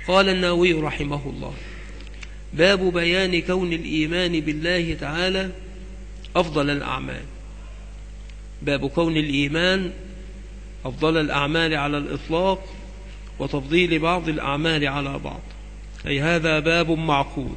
قال النووي رحمه الله: باب بيان كون الإيمان بالله تعالى أفضل الأعمال. باب كون الإيمان أفضل الأعمال على الإطلاق، وتفضيل بعض الأعمال على بعض، أي هذا باب معقود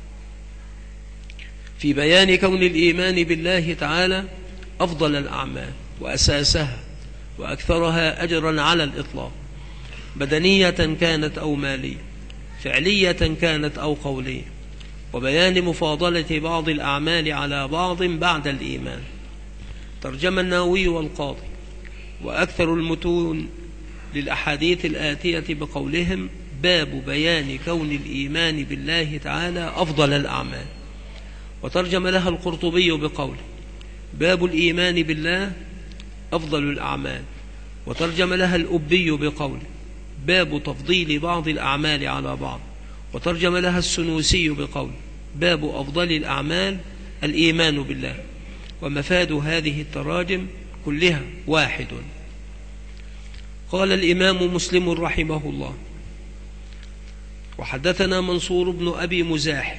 في بيان كون الإيمان بالله تعالى أفضل الأعمال وأساسها وأكثرها أجرا على الإطلاق، بدنية كانت أو مالية، فعلية كانت أو قولية، وبيان مفاضلة بعض الأعمال على بعض بعد الإيمان. ترجم النووي والقاضي وأكثر المتون للأحاديث الآتية بقولهم: باب بيان كون الإيمان بالله تعالى أفضل الأعمال. وترجم لها القرطبي بقوله: باب الإيمان بالله أفضل الأعمال. وترجم لها الأبي بقوله: باب تفضيل بعض الأعمال على بعض. وترجم لها السنوسي بقوله: باب أفضل الأعمال الإيمان بالله. ومفاد هذه التراجم كلها واحد. قال الإمام مسلم رحمه الله: وحدثنا منصور بن أبي مزاحم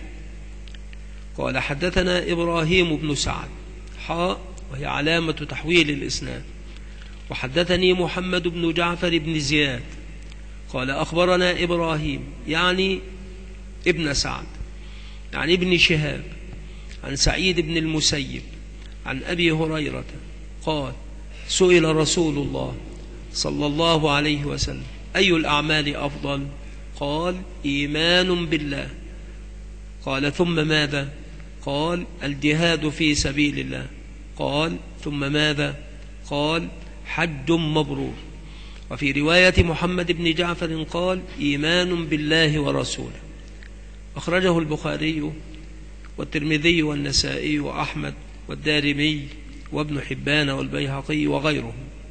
قال حدثنا إبراهيم بن سعد وهي علامة تحويل الإسناد. وحدثني محمد بن جعفر بن زياد قال أخبرنا إبراهيم يعني ابن سعد عن ابن شهاب عن سعيد بن المسيب عن أبي هريرة قال: سئل رسول الله صلى الله عليه وسلم: أي الأعمال أفضل؟ قال: إيمان بالله. قال: ثم ماذا؟ قال: الجهاد في سبيل الله. قال: ثم ماذا؟ قال: حج مبرور. وفي رواية محمد بن جعفر قال: إيمان بالله ورسوله. أخرجه البخاري والترمذي والنسائي وأحمد والدارمي وابن حبان والبيهقي وغيرهم.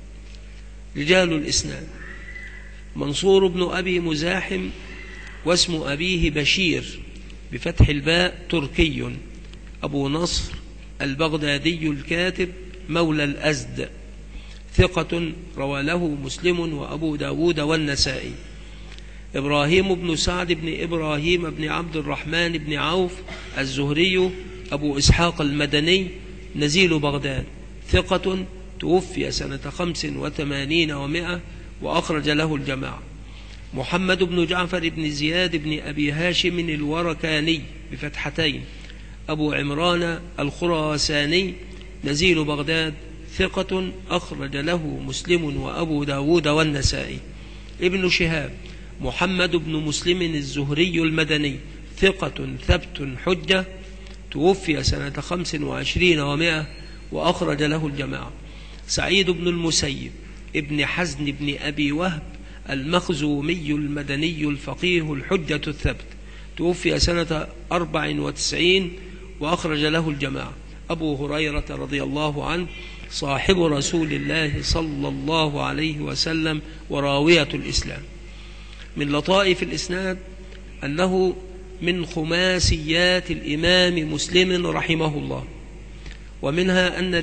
رجال الإسناد: منصور بن أبي مزاحم واسم أبيه بشير بفتح الباء تركي، أبو نصر البغدادي الكاتب مولى الأزد، ثقة روى له مسلم وأبو داود والنسائي. إبراهيم بن سعد بن إبراهيم بن عبد الرحمن بن عوف الزهري أبو إسحاق المدني نزيل بغداد، ثقة توفي سنة 85 و100 وأخرج له الجماعة. محمد بن جعفر بن زياد بن أبي هاشم الوركاني بفتحتين، أبو عمران الخراساني نزيل بغداد، ثقة أخرج له مسلم وأبو داود والنسائي. ابن شهاب محمد بن مسلم الزهري المدني، ثقة ثبت حجة، توفي سنة 25 و100 وأخرج له الجماعة. سعيد بن المسيب ابن حزن بن أبي وهب المخزومي المدني الفقيه الحجة الثبت، توفي سنة 94 وأخرج له الجماعة. أبو هريرة رضي الله عنه صاحب رسول الله صلى الله عليه وسلم وراوية الإسلام. من لطائف الإسناد أنه من خماسيات الإمام مسلم رحمه الله، ومنها أن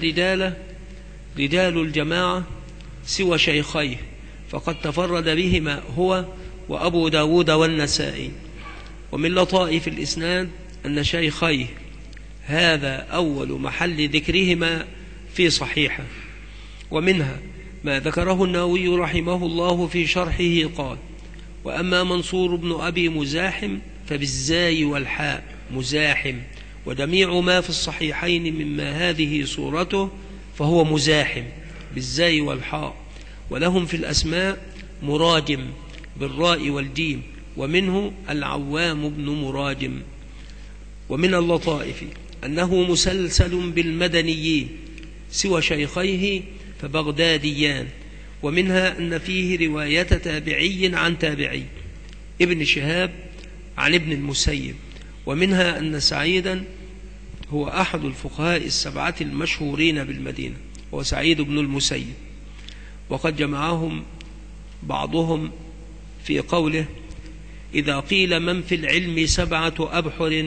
رجال الجماعة سوى شيخيه، فقد تفرد بهما هو وأبو داود والنسائي. ومن لطائف الإسناد أن شيخيه هذا أول محل ذكرهما في صحيحه. ومنها ما ذكره النووي رحمه الله في شرحه قال: وأما منصور بن أبي مزاحم فبالزاي والحاء مزاحم، وجميع ما في الصحيحين مما هذه صورته فهو مزاحم بالزاي والحاء. ولهم في الأسماء مراجم بالراء والجيم، ومنه العوام بن مراجم. ومن اللطائف أنه مسلسل بالمدنيين سوى شيخيه فبغداديان، ومنها أن فيه رواية تابعي عن تابعي، ابن شهاب عن ابن المسيب. ومنها أن سعيدا هو أحد الفقهاء السبعة المشهورين بالمدينة، هو سعيد بن المسيب. وقد جمعهم بعضهم في قوله: إذا قيل من في العلم 7 أبحر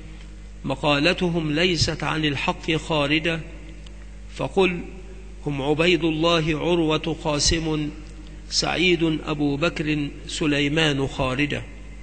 مقالتهم ليست عن الحق خارجة، فقل هم عبيد الله عروة قاسم سعيد أبو بكر سليمان خارجة.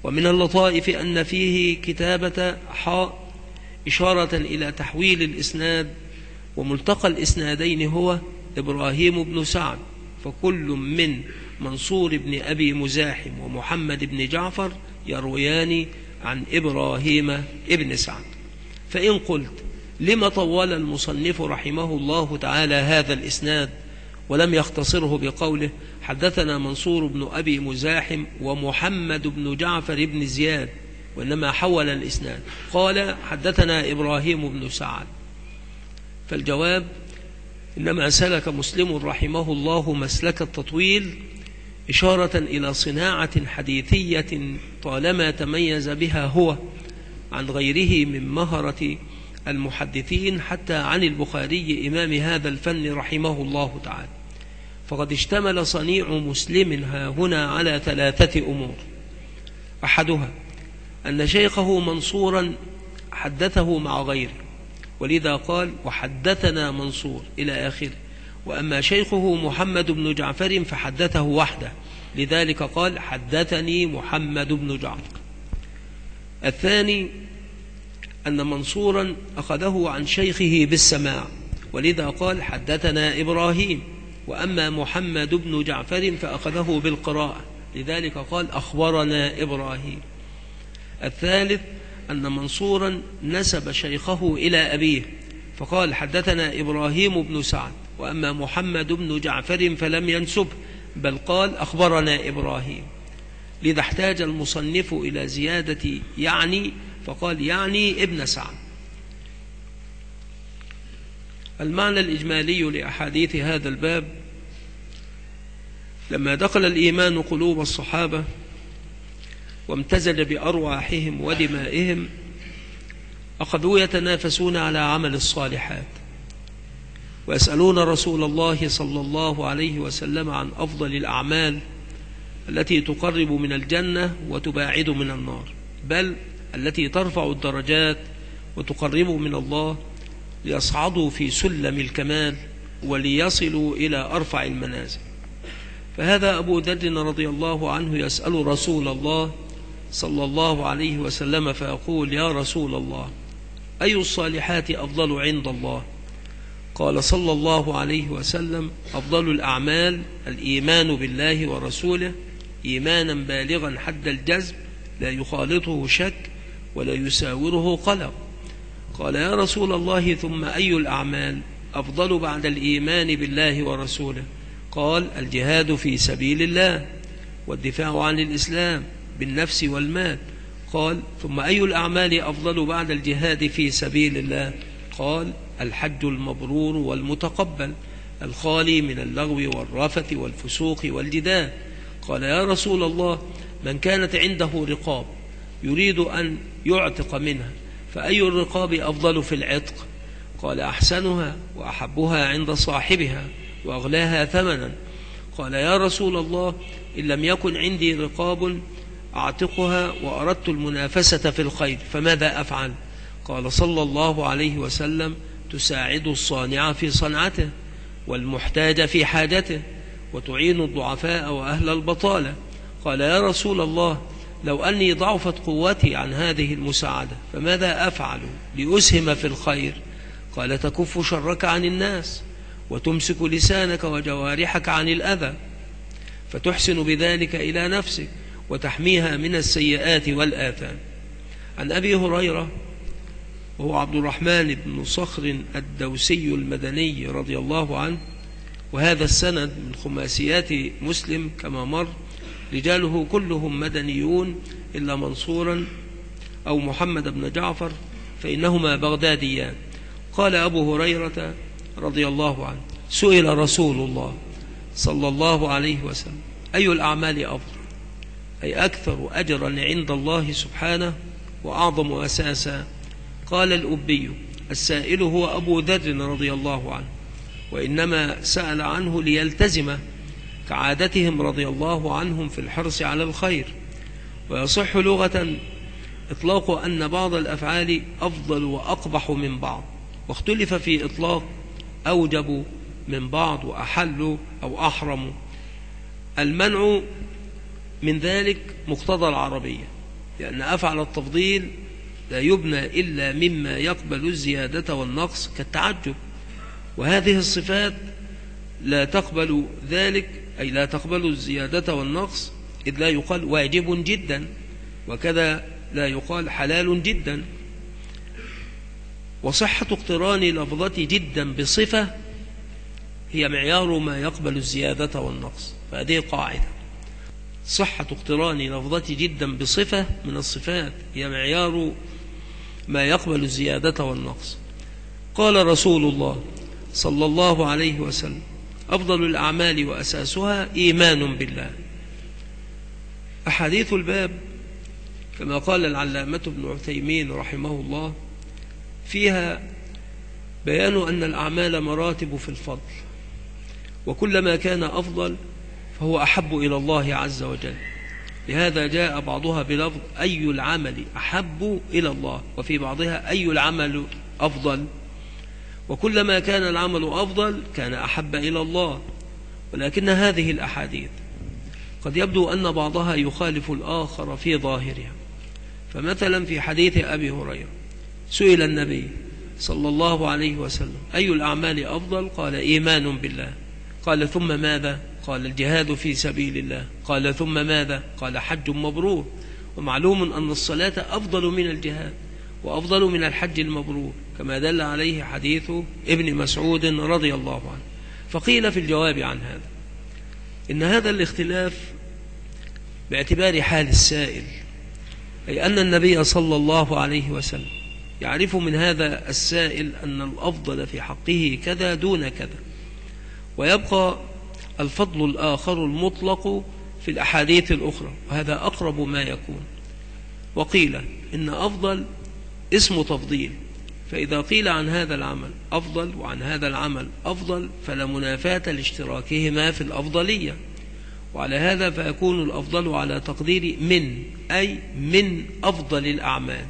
ومن اللطائف أن فيه كتابة حاء إشارة إلى تحويل الإسناد، وملتقى الإسنادين هو إبراهيم بن سعد، فكل من منصور بن أبي مزاحم ومحمد بن جعفر يرويان عن إبراهيم بن سعد. فإن قلت لما طول المصنف رحمه الله تعالى هذا الإسناد ولم يختصره بقوله حدثنا منصور بن أبي مزاحم ومحمد بن جعفر بن زياد، وإنما حول الإسناد قال حدثنا إبراهيم بن سعد؟ فالجواب إنما سلك مسلم رحمه الله مسلك التطويل إشارة إلى صناعة حديثية طالما تميز بها هو عن غيره من مهرة المحدثين حتى عن البخاري إمام هذا الفن رحمه الله تعالى. فقد اشتمل صنيع مسلم هنا على 3 أمور: أحدها أن شيخه منصورا حدثه مع غيره، ولذا قال وحدثنا منصور إلى آخره، وأما شيخه محمد بن جعفر فحدثه وحده، لذلك قال حدثني محمد بن جعفر. الثاني أن منصورا أخذه عن شيخه بالسماع، ولذا قال حدثنا إبراهيم، وأما محمد بن جعفر فأخذه بالقراءة، لذلك قال أخبرنا إبراهيم. الثالث أن منصورا نسب شيخه إلى أبيه فقال حدثنا إبراهيم بن سعد، وأما محمد بن جعفر فلم ينسبه بل قال أخبرنا إبراهيم، لذا احتاج المصنف إلى زيادة يعني فقال يعني ابن سعد. المعنى الإجمالي لأحاديث هذا الباب: لما دخل الإيمان قلوب الصحابة وامتزج بأرواحهم ودمائهم أخذوا يتنافسون على عمل الصالحات، ويسألون رسول الله صلى الله عليه وسلم عن أفضل الأعمال التي تقرب من الجنة وتباعد من النار، بل التي ترفع الدرجات وتقرب من الله، ليصعدوا في سلم الكمال وليصلوا إلى أرفع المنازل. فهذا أبو ذر رضي الله عنه يسأل رسول الله صلى الله عليه وسلم فيقول يا رسول الله أي الصالحات أفضل عند الله؟ قال صلى الله عليه وسلم أفضل الأعمال الإيمان بالله ورسوله إيمانا بالغا حد الجزم لا يخالطه شك ولا يساوره قلق. قال يا رسول الله ثم أي الأعمال أفضل بعد الإيمان بالله ورسوله؟ قال الجهاد في سبيل الله والدفاع عن الإسلام بالنفس والمال. قال ثم أي الأعمال أفضل بعد الجهاد في سبيل الله؟ قال الحج المبرور والمتقبل الخالي من اللغو والرفث والفسوق والجدال. قال يا رسول الله من كانت عنده رقاب يريد أن يعتق منها فأي الرقاب أفضل في العتق؟ قال أحسنها وأحبها عند صاحبها وأغلاها ثمنا. قال يا رسول الله إن لم يكن عندي رقاب أعتقها وأردت المنافسة في الخير فماذا أفعل؟ قال صلى الله عليه وسلم تساعد الصانع في صنعته والمحتاج في حاجته وتعين الضعفاء وأهل البطالة. قال يا رسول الله لو أني ضعفت قوتي عن هذه المساعدة فماذا أفعل لأسهم في الخير؟ قال تكف شرك عن الناس وتمسك لسانك وجوارحك عن الأذى فتحسن بذلك إلى نفسك وتحميها من السيئات والآثام. عن أبي هريرة وهو عبد الرحمن بن صخر الدوسي المدني رضي الله عنه، وهذا السند من خماسيات مسلم كما مر، رجاله كلهم مدنيون إلا منصورا أو محمد بن جعفر فإنهما بغداديان. قال أبو هريرة رضي الله عنه سئل رسول الله صلى الله عليه وسلم أي الأعمال أفضل أي أكثر أجرا عند الله سبحانه وأعظم أساسا؟ قال الأبي السائل هو أبو ذر رضي الله عنه، وإنما سأل عنه ليلتزمه كعادتهم رضي الله عنهم في الحرص على الخير. ويصح لغة إطلاق أن بعض الأفعال أفضل وأقبح من بعض، واختلف في إطلاق أوجب من بعض وأحل أو أحرم. المنع من ذلك مقتضى العربية، لأن أفعل التفضيل لا يبنى إلا مما يقبل الزيادة والنقص كالتعجب، وهذه الصفات لا تقبل ذلك، أي لا تقبل الزيادة والنقص، إذ لا يقال واجب جدا، وكذا لا يقال حلال جدا. وصحة اقتران لفظة جدا بصفة هي معيار ما يقبل الزيادة والنقص، فهذه قاعدة: صحة اقتران لفظة جدا بصفة من الصفات هي معيار ما يقبل الزيادة والنقص. قال رسول الله صلى الله عليه وسلم: أفضل الأعمال وأساسها إيمان بالله. أحاديث الباب كما قال العلامة ابن عثيمين رحمه الله فيها بيان أن الأعمال مراتب في الفضل، وكلما كان أفضل فهو أحب إلى الله عز وجل. لهذا جاء بعضها بلفظ أي العمل أحب إلى الله، وفي بعضها أي العمل أفضل، وكلما كان العمل أفضل كان أحب إلى الله. ولكن هذه الأحاديث قد يبدو أن بعضها يخالف الآخر في ظاهرها. فمثلا في حديث أبي هريرة سئل النبي صلى الله عليه وسلم: أي الأعمال أفضل؟ قال: إيمان بالله. قال: ثم ماذا؟ قال: الجهاد في سبيل الله. قال: ثم ماذا؟ قال: حج مبرور. ومعلوم أن الصلاة أفضل من الجهاد وأفضل من الحج المبرور، كما دل عليه حديث ابن مسعود رضي الله عنه. فقيل في الجواب عن هذا إن هذا الاختلاف باعتبار حال السائل، أي أن النبي صلى الله عليه وسلم يعرف من هذا السائل أن الأفضل في حقه كذا دون كذا، ويبقى الفضل الآخر المطلق في الأحاديث الأخرى، وهذا أقرب ما يكون. وقيل إن أفضل اسم تفضيل، فإذا قيل عن هذا العمل أفضل وعن هذا العمل أفضل فلا منافاة لاشتراكهما في الأفضلية، وعلى هذا فيكون الأفضل على تقدير من، أي من أفضل الأعمال.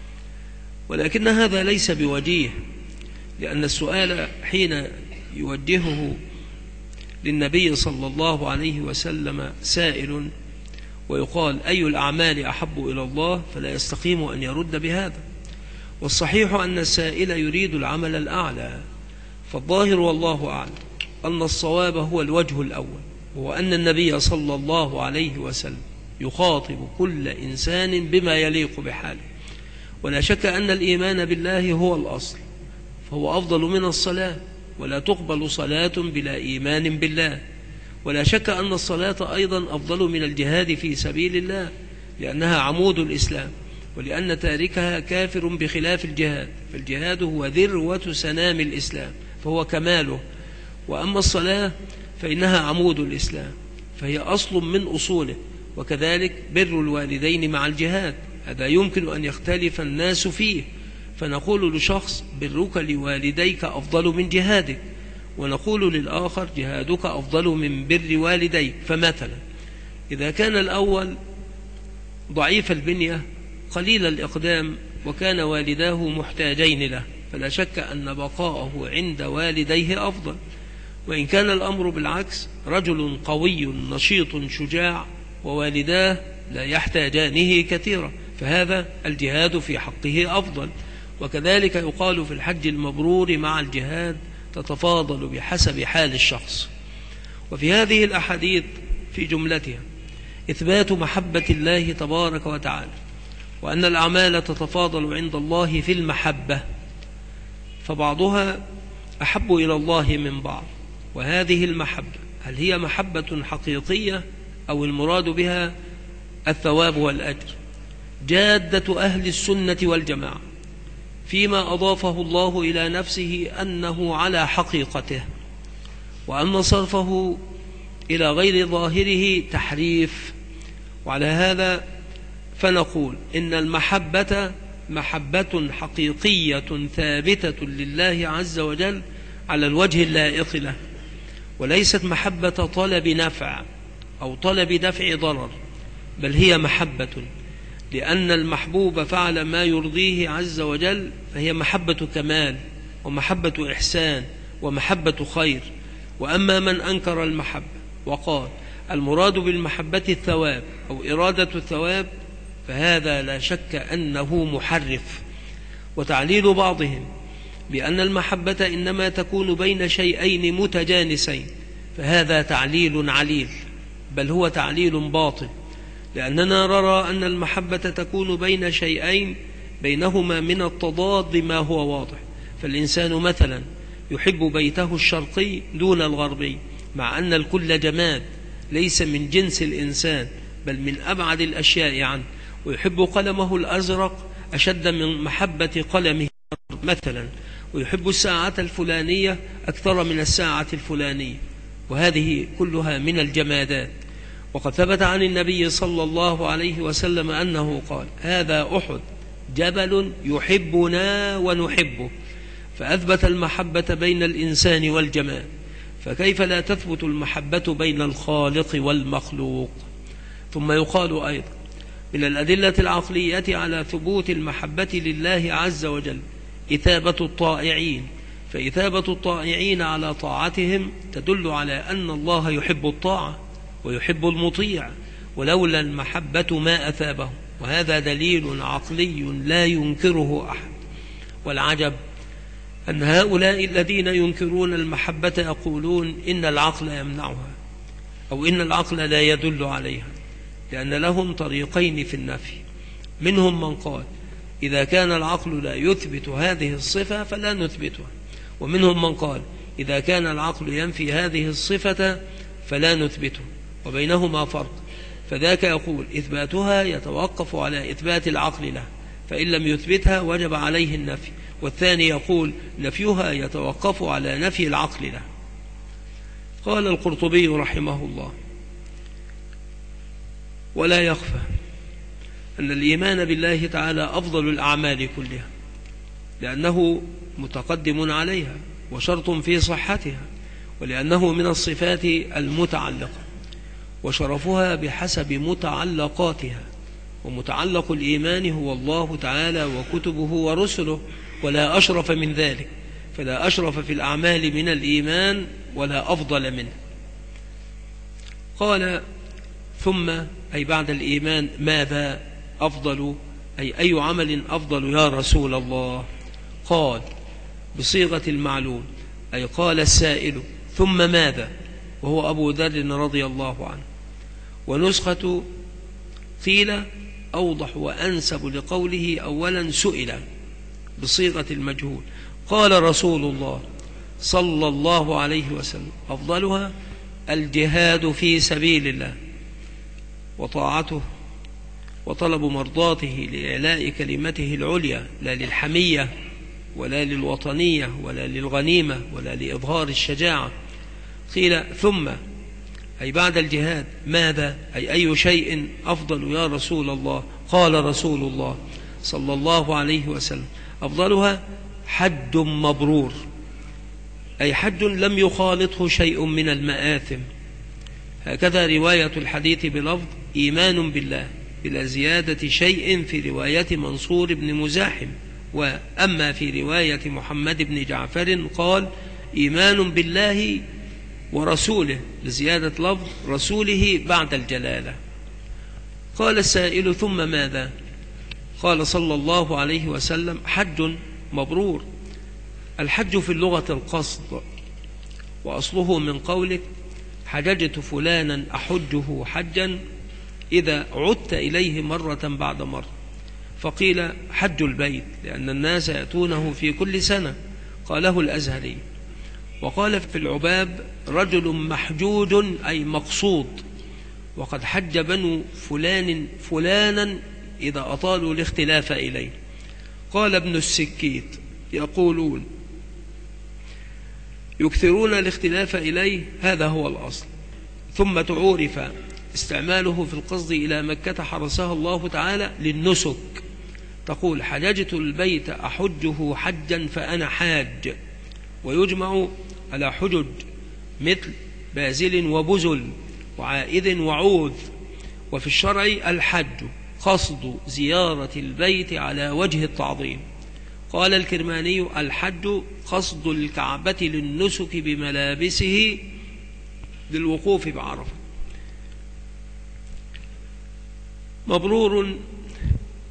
ولكن هذا ليس بوجيه، لأن السؤال حين يوجهه للنبي صلى الله عليه وسلم سائل ويقال أي الأعمال أحب إلى الله، فلا يستقيم أن يرد بهذا. والصحيح أن السائل يريد العمل الأعلى، فالظاهر والله أعلم أن الصواب هو الوجه الأول، وهو أن النبي صلى الله عليه وسلم يخاطب كل إنسان بما يليق بحاله. ولا شك أن الإيمان بالله هو الأصل، فهو أفضل من الصلاة، ولا تقبل صلاة بلا إيمان بالله. ولا شك أن الصلاة أيضا أفضل من الجهاد في سبيل الله، لأنها عمود الإسلام، ولأن تاركها كافر بخلاف الجهاد، فالجهاد هو ذروة سنام الإسلام فهو كماله. وأما الصلاة فإنها عمود الإسلام، فهي أصل من أصوله. وكذلك بر الوالدين مع الجهاد، هذا يمكن أن يختلف الناس فيه، فنقول لشخص برك لوالديك أفضل من جهادك، ونقول للآخر جهادك أفضل من بر والديك. فمثلا إذا كان الأول ضعيف البنية قليل الإقدام وكان والداه محتاجين له، فلا شك أن بقاءه عند والديه أفضل. وإن كان الأمر بالعكس، رجل قوي نشيط شجاع ووالداه لا يحتاجانه كثيرا، فهذا الجهاد في حقه أفضل. وكذلك يقال في الحج المبرور مع الجهاد تتفاضل بحسب حال الشخص. وفي هذه الأحاديث في جملتها إثبات محبة الله تبارك وتعالى، وأن الأعمال تتفاضل عند الله في المحبة، فبعضها أحب إلى الله من بعض. وهذه المحبة هل هي محبة حقيقية أو المراد بها الثواب والأجر؟ جادة أهل السنة والجماعة فيما أضافه الله إلى نفسه أنه على حقيقته، وأما صرفه إلى غير ظاهره تحريف. وعلى هذا فنقول إن المحبة محبة حقيقية ثابتة لله عز وجل على الوجه اللائق له، وليست محبة طلب نفع أو طلب دفع ضرر، بل هي محبة لأن المحبوب فعل ما يرضيه عز وجل، فهي محبة كمال ومحبة إحسان ومحبة خير. وأما من أنكر المحبة وقال المراد بالمحبة الثواب أو إرادة الثواب، فهذا لا شك أنه محرف. وتعليل بعضهم بأن المحبة إنما تكون بين شيئين متجانسين، فهذا تعليل عليل، بل هو تعليل باطل، لأننا نرى أن المحبة تكون بين شيئين بينهما من التضاد ما هو واضح. فالإنسان مثلا يحب بيته الشرقي دون الغربي، مع أن الكل جماد ليس من جنس الإنسان بل من أبعد الأشياء عنه، ويحب قلمه الأزرق أشد من محبة قلمه مثلا، ويحب الساعة الفلانية أكثر من الساعة الفلانية، وهذه كلها من الجمادات. وقد ثبت عن النبي صلى الله عليه وسلم أنه قال: هذا أحد جبل يحبنا ونحبه، فأثبت المحبة بين الإنسان والجماد، فكيف لا تثبت المحبة بين الخالق والمخلوق؟ ثم يقال أيضا من الأدلة العقلية على ثبوت المحبة لله عز وجل إثابة الطائعين، فإثابة الطائعين على طاعتهم تدل على أن الله يحب الطاعة ويحب المطيع، ولولا المحبة ما أثابه، وهذا دليل عقلي لا ينكره أحد. والعجب أن هؤلاء الذين ينكرون المحبة يقولون إن العقل يمنعها، أو إن العقل لا يدل عليها، لأن لهم طريقين في النفي. منهم من قال إذا كان العقل لا يثبت هذه الصفة فلا نثبتها، ومنهم من قال إذا كان العقل ينفي هذه الصفة فلا نثبتها، وبينهما فرق. فذاك يقول إثباتها يتوقف على إثبات العقل له، فإن لم يثبتها وجب عليه النفي، والثاني يقول نفيها يتوقف على نفي العقل له. قال القرطبي رحمه الله: ولا يخفى أن الإيمان بالله تعالى أفضل الأعمال كلها، لأنه متقدم عليها وشرط في صحتها، ولأنه من الصفات المتعلقة، وشرفها بحسب متعلقاتها. ومتعلق الإيمان هو الله تعالى وكتبه ورسله، ولا أشرف من ذلك، فلا أشرف في الأعمال من الإيمان ولا أفضل منه. قال: ثم أي بعد الإيمان ماذا أفضل؟ أي عمل أفضل يا رسول الله؟ قال بصيغة المعلوم، أي قال السائل ثم ماذا، وهو أبو ذر رضي الله عنه. ونسخة قيل أوضح وأنسب لقوله أولا سئل بصيغة المجهول. قال رسول الله صلى الله عليه وسلم: أفضلها الجهاد في سبيل الله وطاعته وطلب مرضاته لإعلاء كلمته العليا، لا للحمية ولا للوطنية ولا للغنيمة ولا لإظهار الشجاعة. قيل ثم أي بعد الجهاد ماذا؟ أي شيء أفضل يا رسول الله؟ قال رسول الله صلى الله عليه وسلم: أفضلها حج مبرور، أي حج لم يخالطه شيء من المآثم. هكذا رواية الحديث بلفظ إيمان بالله بلا زيادة شيء في رواية منصور بن مزاحم. وأما في رواية محمد بن جعفر قال إيمان بالله ورسوله لزيادة لفظ رسوله بعد الجلالة. قال السائل ثم ماذا؟ قال صلى الله عليه وسلم: حج مبرور. الحج في اللغة القصد، وأصله من قولك حججت فلانا أحجه حجا إذا عدت إليه مرة بعد مرة، فقيل حج البيت لأن الناس يأتونه في كل سنة، قاله الأزهري. وقال في العباب رجل محجوج أي مقصود، وقد حج بنو فلان فلانا إذا أطالوا الاختلاف إليه. قال ابن السكيت يقولون يكثرون الاختلاف إليه، هذا هو الأصل، ثم تعورف استعماله في القصد إلى مكة حرسها الله تعالى للنسك، تقول حججت البيت أحجه حجا فأنا حاج. ويجمع على حجج مثل بازل وبزل وعائذ وعوذ. وفي الشرع الحج قصد زيارة البيت على وجه التعظيم. قال الكرماني الحج قصد الكعبة للنسك بملابسه للوقوف بعرفة. مبرور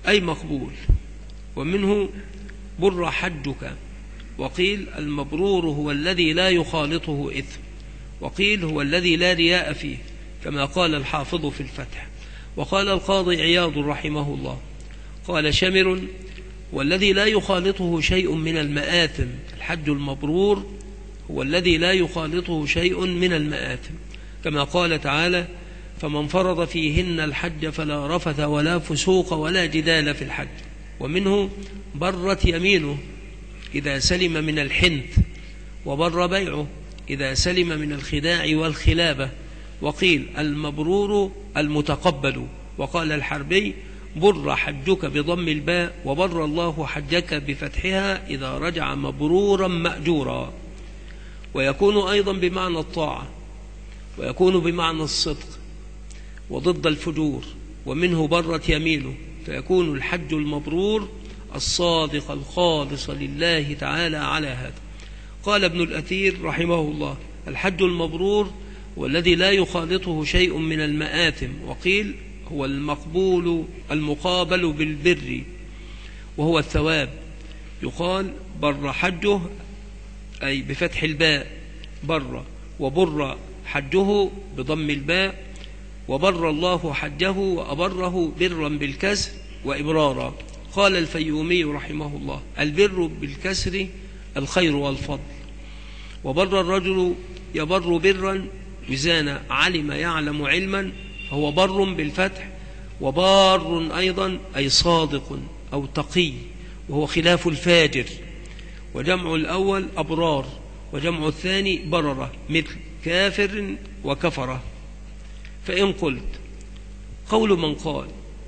أي مقبول. ومنه بر حجك، وقيل المبرور هو الذي لا يخالطه إثم، وقيل هو الذي لا رياء فيه، كما قال الحافظ في الفتح. وقال القاضي عياض رحمه الله قال شمر: والذي لا يخالطه شيء من المآثم. الحج المبرور هو الذي لا يخالطه شيء من المآثم، كما قال تعالى: فمن فرض فيهن الحج فلا رفث ولا فسوق ولا جدال في الحج. ومنه برت يمينه إذا سلم من الحنث، وبر بيعه إذا سلم من الخداع والخلابة. وقيل المبرور المتقبل. وقال الحربي: بر حجك بضم الباء، وبر الله حجك بفتحها إذا رجع مبرورا مأجورا. ويكون أيضا بمعنى الطاعة، ويكون بمعنى الصدق وضد الفجور. ومنه برت يمينه، فيكون الحج المبرور الصادق الخالص لله تعالى على هذا. قال ابن الأثير رحمه الله: الحج المبرور والذي لا يخالطه شيء من المآثم. وقيل هو المقبول المقابل بالبر، وهو الثواب. يقال بر حجه أي بفتح الباء بر، وبر حجه بضم الباء، وبر الله حجه وأبره برا بالكسر وإبرارا. قال الفيومي رحمه الله: البر بالكسر الخير والفضل. وبر الرجل يبر برا وزان علم يعلم علما، فهو بر بالفتح. وبار أيضا أي صادق أو تقي، وهو خلاف الفاجر. وجمع الأول أبرار، وجمع الثاني بررة، مثل كافر وكفرة. فإن قلت: قول من قال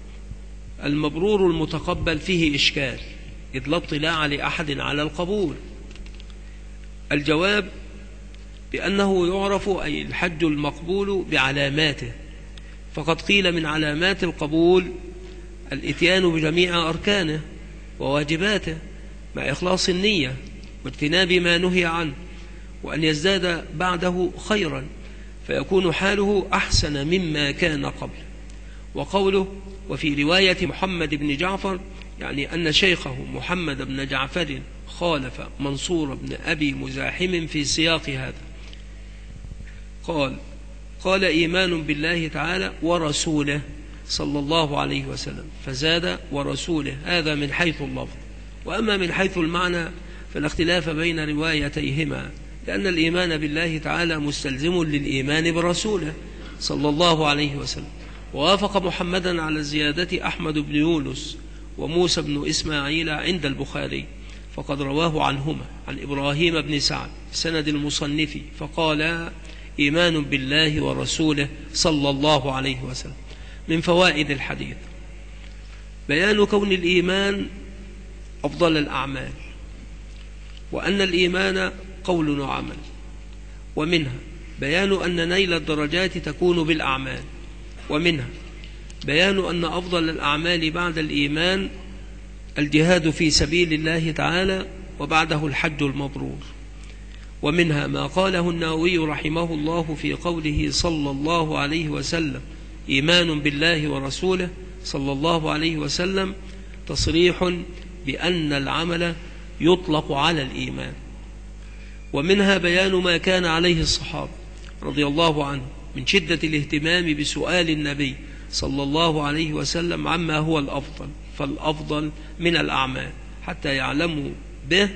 المبرور المتقبل فيه إشكال، إذ لا اطلاع لأحد على القبول. الجواب بأنه يعرف أي الحج المقبول بعلاماته، فقد قيل من علامات القبول الإتيان بجميع أركانه وواجباته مع إخلاص النية واجتناب ما نهي عنه، وأن يزداد بعده خيرا فيكون حاله أحسن مما كان قبل. وقوله: وفي رواية محمد بن جعفر، يعني أن شيخه محمد بن جعفر خالف منصور بن أبي مزاحم في سياق هذا. قال إيمان بالله تعالى ورسوله صلى الله عليه وسلم، فزاد ورسوله، هذا من حيث اللفظ. وأما من حيث المعنى فلا اختلاف بين روايتيهما، لأن الإيمان بالله تعالى مستلزم للإيمان برسوله صلى الله عليه وسلم. ووافق محمدا على الزيادة أحمد بن يونس وموسى بن إسماعيل عند البخاري، فقد رواه عنهما عن إبراهيم بن سعد سند المصنف، فقال: إيمان بالله ورسوله صلى الله عليه وسلم. من فوائد الحديث بيان كون الإيمان أفضل الأعمال، وأن الإيمان قول وعمل. ومنها بيان أن نيل الدرجات تكون بالأعمال. ومنها بيان أن أفضل الأعمال بعد الإيمان الجهاد في سبيل الله تعالى، وبعده الحج المبرور. ومنها ما قاله النووي رحمه الله في قوله صلى الله عليه وسلم: إيمان بالله ورسوله صلى الله عليه وسلم، تصريح بأن العمل يطلق على الإيمان. ومنها بيان ما كان عليه الصحابة رضي الله عنهم من شدة الاهتمام بسؤال النبي صلى الله عليه وسلم عما هو الأفضل، فالأفضل من الأعمال حتى يعلموا به،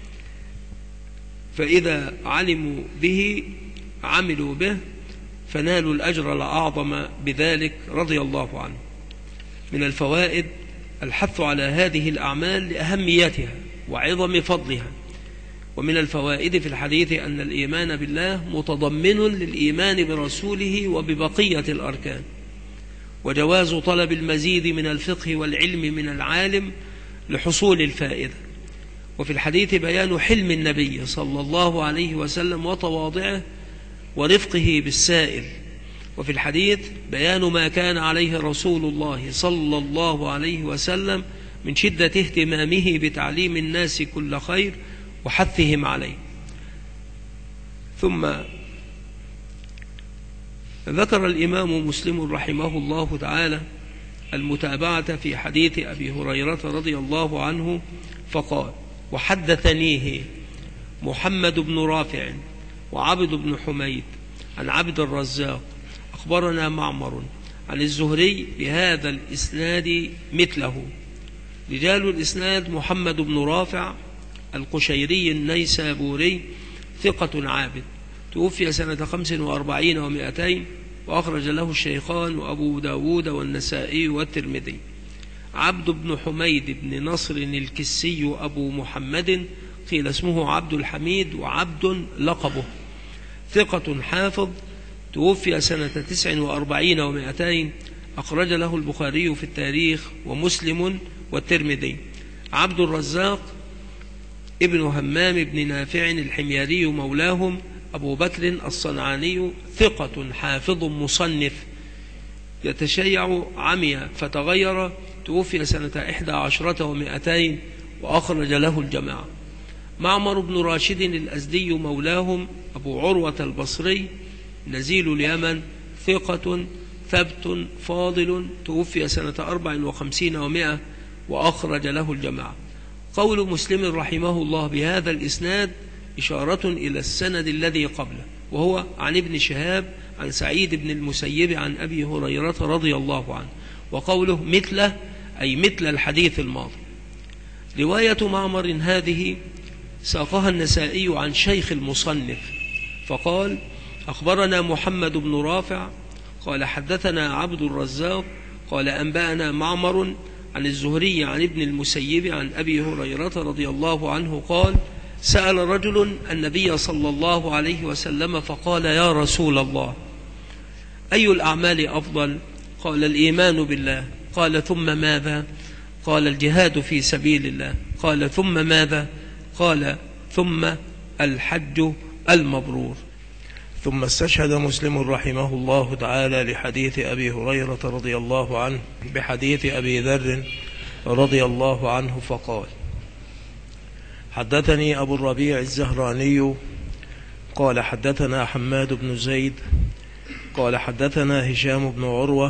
فإذا علموا به عملوا به فنالوا الأجر الأعظم بذلك رضي الله عنه. من الفوائد الحث على هذه الأعمال لأهميتها وعظم فضلها. ومن الفوائد في الحديث أن الإيمان بالله متضمن للإيمان برسوله وببقية الأركان، وجواز طلب المزيد من الفقه والعلم من العالم لحصول الفائدة. وفي الحديث بيان حلم النبي صلى الله عليه وسلم وتواضعه ورفقه بالسائل. وفي الحديث بيان ما كان عليه رسول الله صلى الله عليه وسلم من شدة اهتمامه بتعليم الناس كل خير وحثهم عليه. ثم ذكر الإمام مسلم رحمه الله تعالى المتابعة في حديث أبي هريرة رضي الله عنه فقال: وحدثنيه محمد بن رافع وعبد بن حميد عن عبد الرزاق أخبرنا معمر عن الزهري بهذا الإسناد مثله. رجال الإسناد: محمد بن رافع القشيري النيسابوري ثقة عابد، توفي سنة 45 و200، وأخرج له الشيخان وأبو داود والنسائي والترمذي. عبد بن حميد بن نصر الكسي أبو محمد، قيل اسمه عبد الحميد وعبد لقبه، ثقة حافظ، توفي سنة 49 و200، أخرج له البخاري في التاريخ ومسلم والترمذي. عبد الرزاق ابن همام بن نافع الحميري مولاهم، أبو بكر الصنعاني، ثقة حافظ مصنف، يتشيع، عمي فتغير، توفي سنة 11 و200، وأخرج له الجماعة. معمر بن راشد الأزدي مولاهم، أبو عروة البصري، نزيل اليمن، ثقة ثبت فاضل، توفي سنة 54 و100، وأخرج له الجماعة. قول مسلم رحمه الله بهذا الإسناد إشارة إلى السند الذي قبله، وهو عن ابن شهاب عن سعيد بن المسيب عن أبي هريرة رضي الله عنه، وقوله مثله أي مثل الحديث الماضي. رواية معمر هذه ساقها النسائي عن شيخ المصنف فقال: أخبرنا محمد بن رافع قال حدثنا عبد الرزاق قال أنبأنا معمر عن الزهري عن ابن المسيب عن أبي هريرة رضي الله عنه قال: سأل رجل النبي صلى الله عليه وسلم فقال: يا رسول الله، أي الأعمال أفضل؟ قال: الإيمان بالله. قال: ثم ماذا؟ قال: الجهاد في سبيل الله. قال: ثم ماذا؟ قال: ثم الحج المبرور. ثم استشهد مسلم رحمه الله تعالى لحديث أبي هريرة رضي الله عنه بحديث أبي ذر رضي الله عنه فقال: حدثني أبو الربيع الزهراني قال حدثنا حماد بن زيد قال حدثنا هشام بن عروة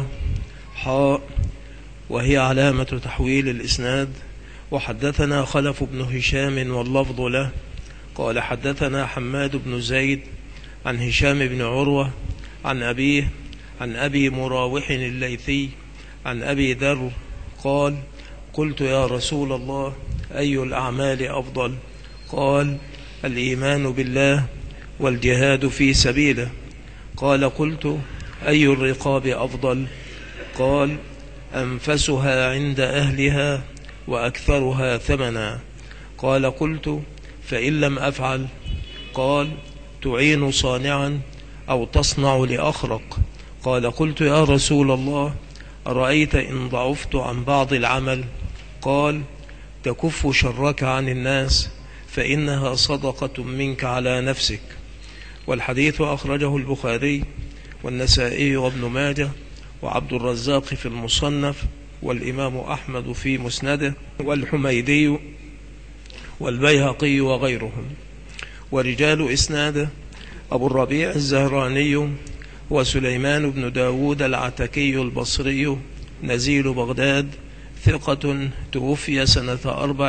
وهي علامة تحويل الإسناد. وحدثنا خلف بن هشام واللفظ له قال حدثنا حماد بن زيد عن هشام بن عروة عن أبيه عن أبي مراوح الليثي عن أبي ذر قال: قلت يا رسول الله، أي الأعمال أفضل؟ قال: الإيمان بالله والجهاد في سبيله. قال: قلت أي الرقاب أفضل؟ قال: أنفسها عند أهلها وأكثرها ثمنا. قال: قلت فإن لم أفعل؟ قال: تعين صانعا أو تصنع لأخرق. قال: قلت يا رسول الله، أرأيت إن ضعفت عن بعض العمل؟ قال: تكف شرك عن الناس فإنها صدقة منك على نفسك. والحديث أخرجه البخاري والنسائي وابن ماجه وعبد الرزاق في المصنف والإمام أحمد في مسنده والحميدي والبيهقي وغيرهم. ورجال إسناده: أبو الربيع الزهراني وسليمان بن داود العتكي البصري نزيل بغداد، ثقة، توفي سنة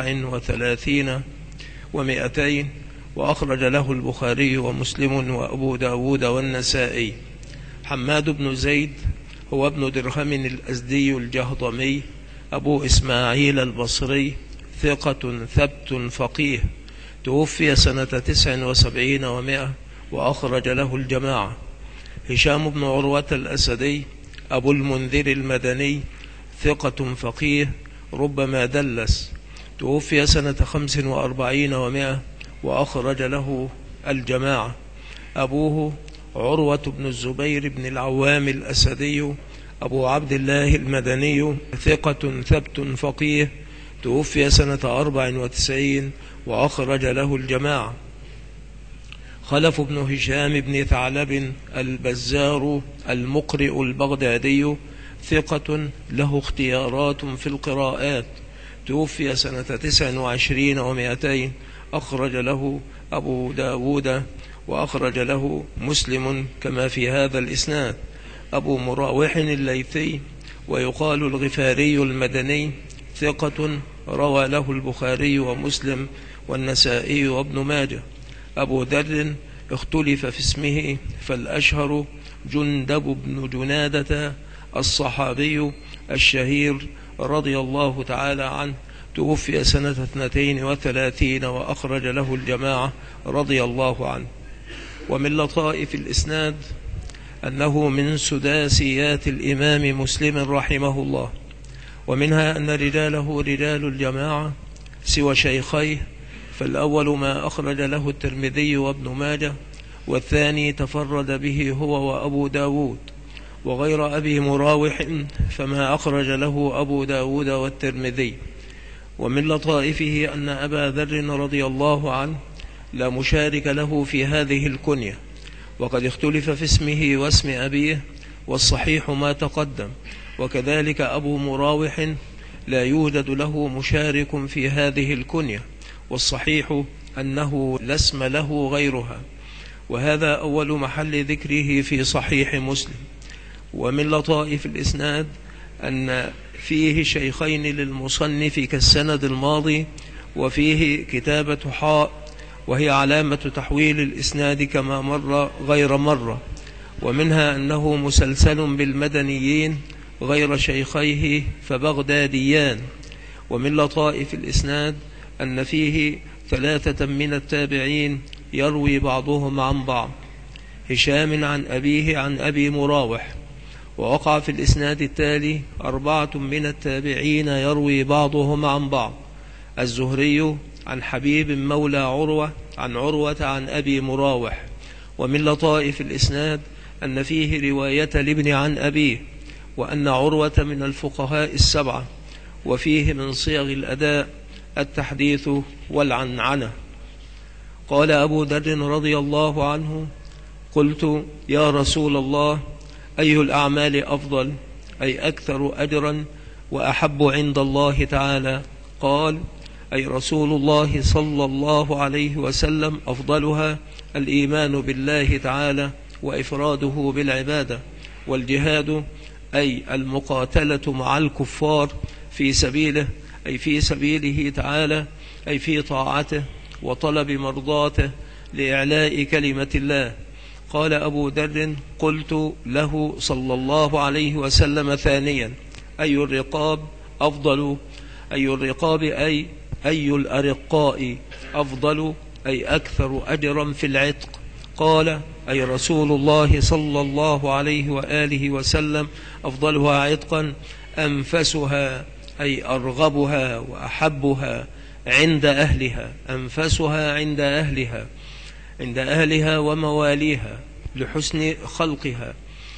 34 و200، وأخرج له البخاري ومسلم وأبو داود والنسائي. حماد بن زيد هو ابن درهم الأزدي الجهضمي أبو إسماعيل البصري، ثقة ثبت فقيه، توفي سنة 79 و100، وأخرج له الجماعة. هشام بن عروة الأسدي أبو المنذر المدني، ثقة فقيه، ربما دلس، توفي سنة 45 و100، وأخرج له الجماعة. أبوه عروة بن الزبير بن العوام الأسدي أبو عبد الله المدني، ثقة ثبت فقيه، توفي سنة 94، وأخرج له الجماعة. خلف بن هشام بن ثعلب البزار المقرئ البغدادي، ثقة له اختيارات في القراءات، توفي سنة 29 و200، أخرج له أبو داود وأخرج له مسلم كما في هذا الإسناد. أبو مراوح الليثي ويقال الغفاري المدني، ثقة روى له البخاري ومسلم والنسائي وابن ماجه. أبو ذر اختلف في اسمه، فالأشهر جندب بن جنادة الصحابي الشهير رضي الله تعالى عنه، توفي سنة 32 وأخرج له الجماعة رضي الله عنه. ومن لطائف الإسناد أنه من سداسيات الإمام مسلم رحمه الله، ومنها أن رجاله رجال الجماعة سوى شيخيه، فالأول ما أخرج له الترمذي وابن ماجه، والثاني تفرد به هو وأبو داود، وغير أبي مراوح فما أخرج له أبو داود والترمذي. ومن لطائفه أن أبا ذر رضي الله عنه لا مشارك له في هذه الكنية، وقد اختلف في اسمه واسم أبيه، والصحيح ما تقدم. وكذلك أبو مراوح لا يوجد له مشارك في هذه الكنية، والصحيح أنه لا اسم له غيرها، وهذا أول محل ذكره في صحيح مسلم. ومن لطائف الإسناد أن فيه شيخين للمصنف كالسند الماضي، وفيه كتابة حاء وهي علامة تحويل الإسناد كما مر غير مرة. ومنها أنه مسلسل بالمدنيين غير شيخيه فبغداديان. ومن لطائف الإسناد أن فيه 3 من التابعين يروي بعضهم عن بعض، هشام عن أبيه عن أبي مراوح. ووقع في الإسناد التالي 4 من التابعين يروي بعضهم عن بعض، الزهري عن حبيب مولى عروة عن عروة عن أبي مراوح. ومن لطائف الإسناد أن فيه رواية لابن عن أبيه، وأن عروة من الفقهاء السبعة، وفيه من صيغ الأداء التحديث والعنعنة. قال أبو ذر رضي الله عنه: قلت يا رسول الله، أي الأعمال أفضل، أي أكثر أجرا وأحب عند الله تعالى؟ قال: أي رسول الله صلى الله عليه وسلم أفضلها الإيمان بالله تعالى وإفراده بالعبادة، والجهاد أي المقاتلة مع الكفار في سبيله، أي في سبيله تعالى، أي في طاعته وطلب مرضاته لإعلاء كلمة الله. قال أبو ذر: قلت له صلى الله عليه وسلم ثانيا: أي الرقاب أفضل؟ أي الرقاب أي الأرقاء أفضل، أي أكثر أجرا في العتق؟ قال: أي رسول الله صلى الله عليه وآله وسلم أفضلها عتقا أنفسها، أي أرغبها وأحبها عند أهلها، أنفسها عند أهلها، عند أهلها ومواليها، لحسن خلقها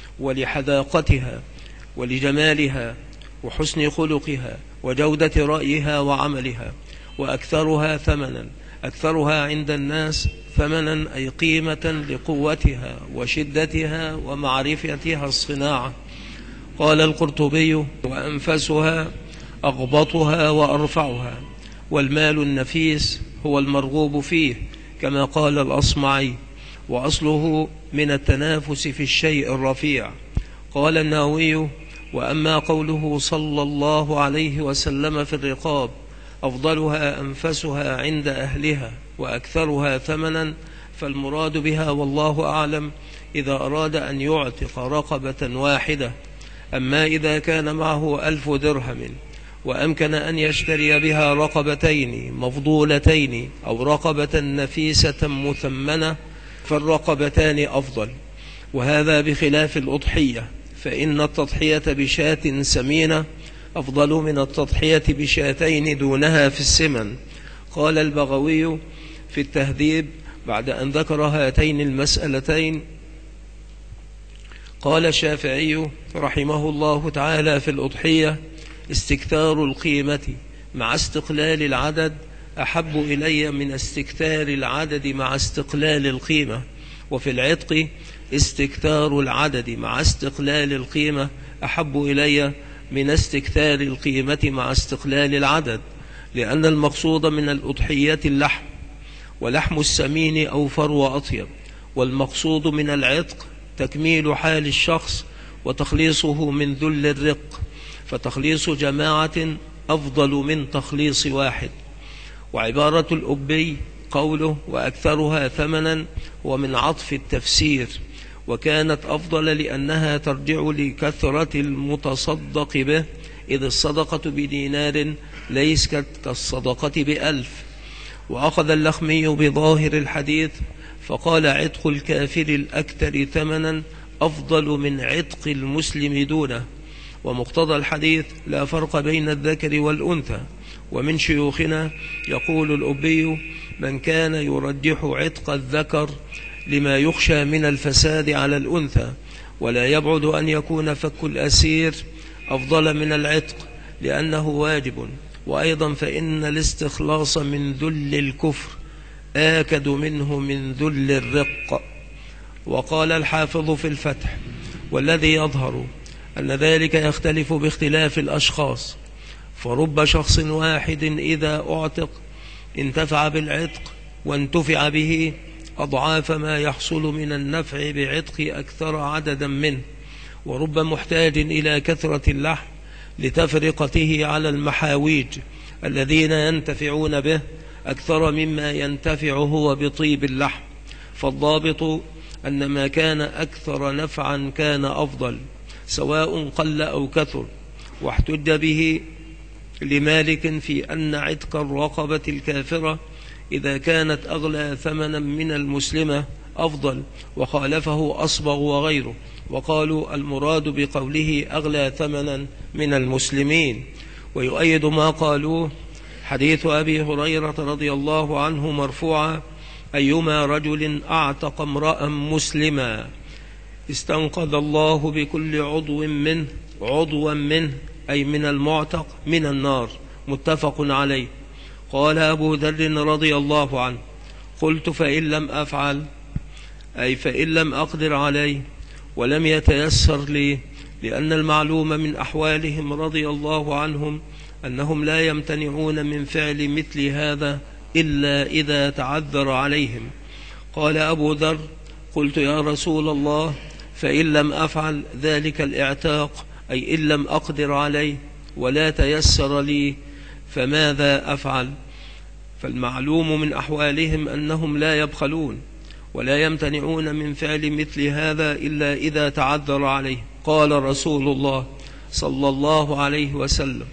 ولحذاقتها ولجمالها وحسن خلقها وجودة رأيها وعملها. وأكثرها ثمنا، أكثرها عند الناس ثمنا أي قيمة لقوتها وشدتها ومعرفتها الصناعة. قال القرطبي: وأنفسها أغبطها وأرفعها. والمال النفيس هو المرغوب فيه، كما قال الأصمعي، وأصله من التنافس في الشيء الرفيع. قال النووي: وأما قوله صلى الله عليه وسلم في الرقاب أفضلها أنفسها عند أهلها وأكثرها ثمنا، فالمراد بها والله أعلم إذا أراد أن يعتق رقبة واحدة. أما إذا كان معه 1000 درهم وأمكن أن يشتري بها رقبتين مفضولتين أو رقبة نفيسة مثمنة، فالرقبتان أفضل. وهذا بخلاف الأضحية، فإن التضحية بشاة سمينة أفضل من التضحية بشاتين دونها في السمن. قال البغوي في التهذيب بعد أن ذكر هاتين المسألتين: قال الشافعي رحمه الله تعالى في الأضحية: استكثار القيمة مع استقلال العدد أحب إلي من استكثار العدد مع استقلال القيمة. وفي العتق: استكثار العدد مع استقلال القيمة أحب إلي من استكثار القيمة مع استقلال العدد، لأن المقصود من الأضحية اللحم، ولحم السمين أوفر وأطيب، والمقصود من العتق تكميل حال الشخص وتخليصه من ذل الرق. فتخليص جماعة أفضل من تخليص واحد. وعبارة الأبي قوله وأكثرها ثمنا ومن عطف التفسير، وكانت أفضل لأنها ترجع لكثرة المتصدق به، إذ الصدقة بدينار ليست كالصدقة ب1000. وأخذ اللخمي بظاهر الحديث فقال عتق الكافر الأكثر ثمنا أفضل من عتق المسلم دونه. ومقتضى الحديث لا فرق بين الذكر والأنثى. ومن شيوخنا يقول الأبي من كان يرجح عتق الذكر لما يخشى من الفساد على الأنثى، ولا يبعد أن يكون فك الأسير أفضل من العتق لأنه واجب. وأيضا فإن الاستخلاص من ذل الكفر آكد منه من ذل الرق. وقال الحافظ في الفتح والذي يظهر أن ذلك يختلف باختلاف الأشخاص، فرب شخص واحد إذا أعتق انتفع بالعتق وانتفع به أضعاف ما يحصل من النفع بعتق أكثر عددا منه. ورب محتاج إلى كثرة اللحم لتفرقته على المحاويج الذين ينتفعون به أكثر مما ينتفع هو بطيب اللحم. فالضابط أن ما كان أكثر نفعا كان أفضل سواء قل أو كثر. واحتج به لمالك في أن عتق الرقبة الكافرة إذا كانت أغلى ثمنا من المسلمة أفضل، وخالفه أصبغ وغيره، وقالوا المراد بقوله أغلى ثمنا من المسلمين. ويؤيد ما قالوه حديث أبي هريرة رضي الله عنه مرفوعا أيما رجل أعتق امرأ مسلما استنقذ الله بكل عضوا منه أي من المعتق من النار. متفق عليه. قال أبو ذر رضي الله عنه قلت فإن لم أفعل أي فإن لم أقدر عليه ولم يتيسر لي، لأن المعلوم من أحوالهم رضي الله عنهم أنهم لا يمتنعون من فعل مثل هذا إلا إذا تعذر عليهم. قال أبو ذر قلت يا رسول الله فإن لم أفعل ذلك الاعتاق أي إن لم أقدر عليه ولا تيسر لي فماذا أفعل؟ فالمعلوم من أحوالهم أنهم لا يبخلون ولا يمتنعون من فعل مثل هذا إلا إذا تعذر عليه. قال رسول الله صلى الله عليه وسلم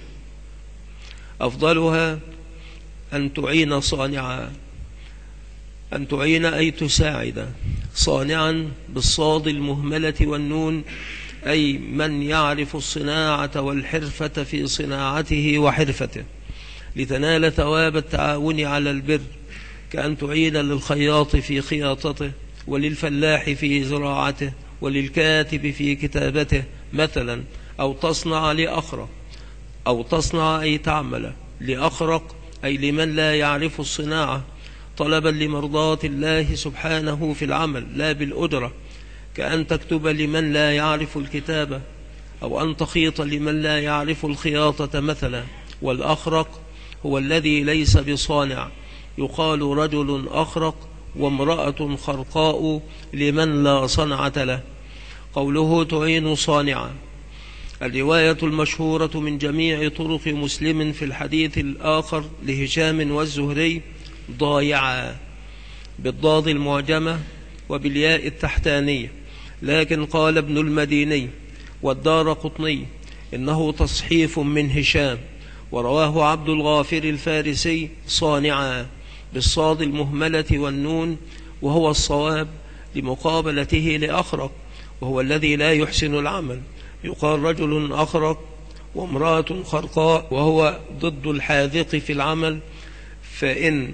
أفضلها أن تعين صانعا، أن تعين أي تساعد، صانعا بالصاد المهملة والنون أي من يعرف الصناعة والحرفة في صناعته وحرفته، لتنال ثواب التعاون على البر، كأن تعين للخياط في خياطته وللفلاح في زراعته وللكاتب في كتابته مثلا، أو تصنع لأخرق، أو تصنع أي تعمل لأخرق أي لمن لا يعرف الصناعة طلبا لمرضاة الله سبحانه في العمل لا بالأجرة، كأن تكتب لمن لا يعرف الكتابة، أو أن تخيط لمن لا يعرف الخياطة مثلا. والأخرق هو الذي ليس بصانع، يقال رجل أخرق وامرأة خرقاء لمن لا صنعة له. قوله تعين صانعا، الرواية المشهورة من جميع طرق مسلم في الحديث الآخر لهشام والزهري ضايعا بالضاد المعجمة وبالياء التحتانية، لكن قال ابن المديني والدارقطني إنه تصحيف من هشام، ورواه عبد الغافر الفارسي صانعا بالصاد المهملة والنون، وهو الصواب لمقابلته لأخرق وهو الذي لا يحسن العمل، يقال رجل أخرق وامرأة خرقاء، وهو ضد الحاذق في العمل، فإن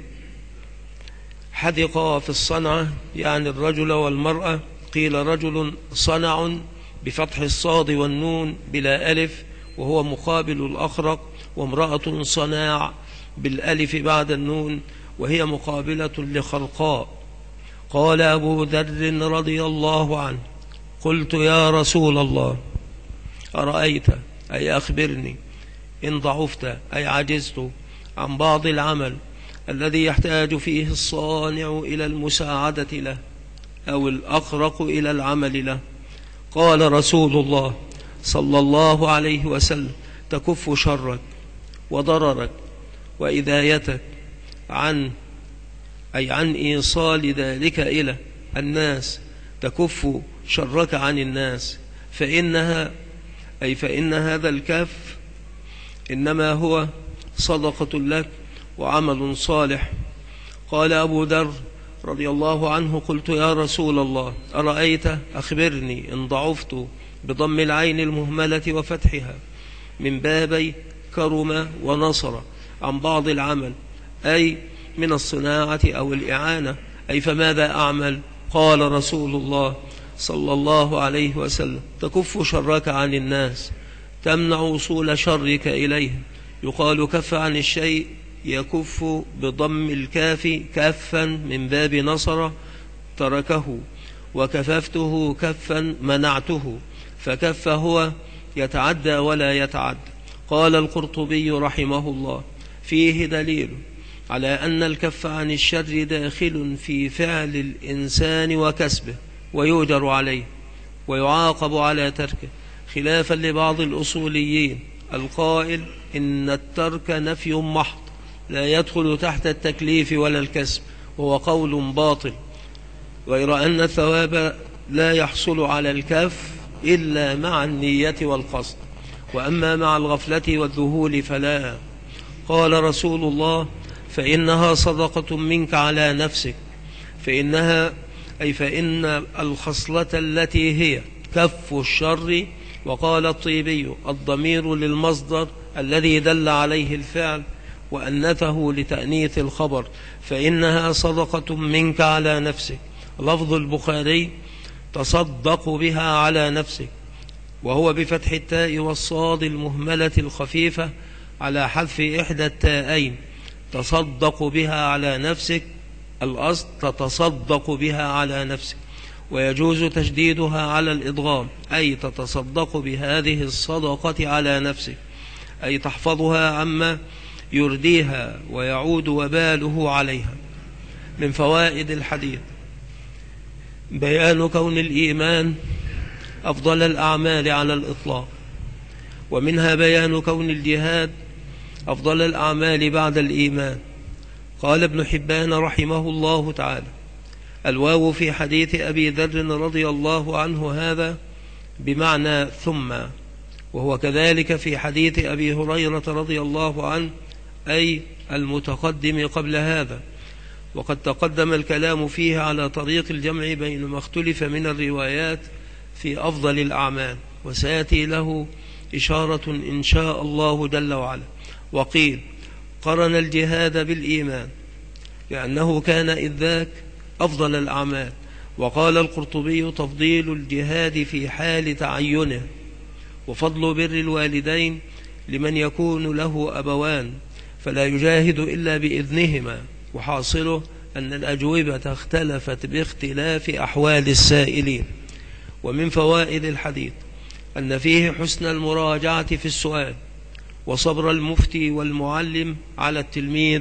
حذقا في الصنعة يعني الرجل والمرأة قيل رجل صنع بفتح الصاد والنون بلا ألف وهو مقابل الأخرق، وامرأة صناع بالألف بعد النون وهي مقابلة لخرقاء. قال أبو ذر رضي الله عنه قلت يا رسول الله أرأيت أي أخبرني إن ضعفت أي عجزت عن بعض العمل الذي يحتاج فيه الصانع إلى المساعدة له أو الأخرق إلى العمل له. قال رسول الله صلى الله عليه وسلم تكف شرك وضررك وإذايتك عن إيصال ذلك إلى الناس، تكف شرك عن الناس، فإن هذا الكف إنما هو صدقة لك وعمل صالح. قال أبو ذر رضي الله عنه: قلت يا رسول الله أرأيت أخبرني إن ضعفت بضم العين المهملة وفتحها من بابي كرم ونصر عن بعض العمل، أي من الصناعة أو الإعانة، أي فماذا أعمل؟ قال رسول الله صلى الله عليه وسلم: تكف شرك عن الناس، تمنع وصول شرك إليهم. يقال كف عن الشيء يكف بضم الكاف كفا من باب نصر تركه، وكففته كفا منعته، فكف هو يتعدى ولا يتعدى. قال القرطبي رحمه الله: فيه دليل على أن الكف عن الشر داخل في فعل الإنسان وكسبه، ويؤجر عليه ويعاقب على تركه، خلافا لبعض الأصوليين القائل إن الترك نفي محض لا يدخل تحت التكليف ولا الكسب، وهو قول باطل، غير أن الثواب لا يحصل على الكف إلا مع النية والقصد، وأما مع الغفلة والذهول فلا. قال رسول الله: فإنها صدقة منك على نفسك، فإن الخصلة التي هي كف الشر. وقال الطيبي: الضمير للمصدر الذي دل عليه الفعل، وأنثه لتأنيث الخبر، فإنها صدقة منك على نفسك. لفظ البخاري: تصدق بها على نفسك، وهو بفتح التاء والصاد المهملة الخفيفة على حذف إحدى التاءين. تصدق بها على نفسك، الأصل تتصدق بها على نفسك، ويجوز تشديدها على الإضغام، أي تتصدق بهذه الصدقة على نفسك، أي تحفظها عما يرديها ويعود وباله عليها. من فوائد الحديث بيان كون الإيمان أفضل الأعمال على الإطلاق، ومنها بيان كون الجهاد أفضل الأعمال بعد الإيمان. قال ابن حبان رحمه الله تعالى: الواو في حديث أبي ذر رضي الله عنه هذا بمعنى ثم، وهو كذلك في حديث أبي هريرة رضي الله عنه، أي المتقدم قبل هذا، وقد تقدم الكلام فيه على طريق الجمع بين ما اختلف من الروايات في أفضل الأعمال، وسيأتي له إشارة إن شاء الله جل وعلا. وقيل قرن الجهاد بالإيمان لأنه كان إذ ذاك أفضل الأعمال. وقال القرطبي: تفضيل الجهاد في حال تعينه، وفضل بر الوالدين لمن يكون له أبوان فلا يجاهد إلا بإذنهما، وحاصله أن الأجوبة اختلفت باختلاف أحوال السائلين. ومن فوائد الحديث أن فيه حسن المراجعة في السؤال، وصبر المفتي والمعلم على التلميذ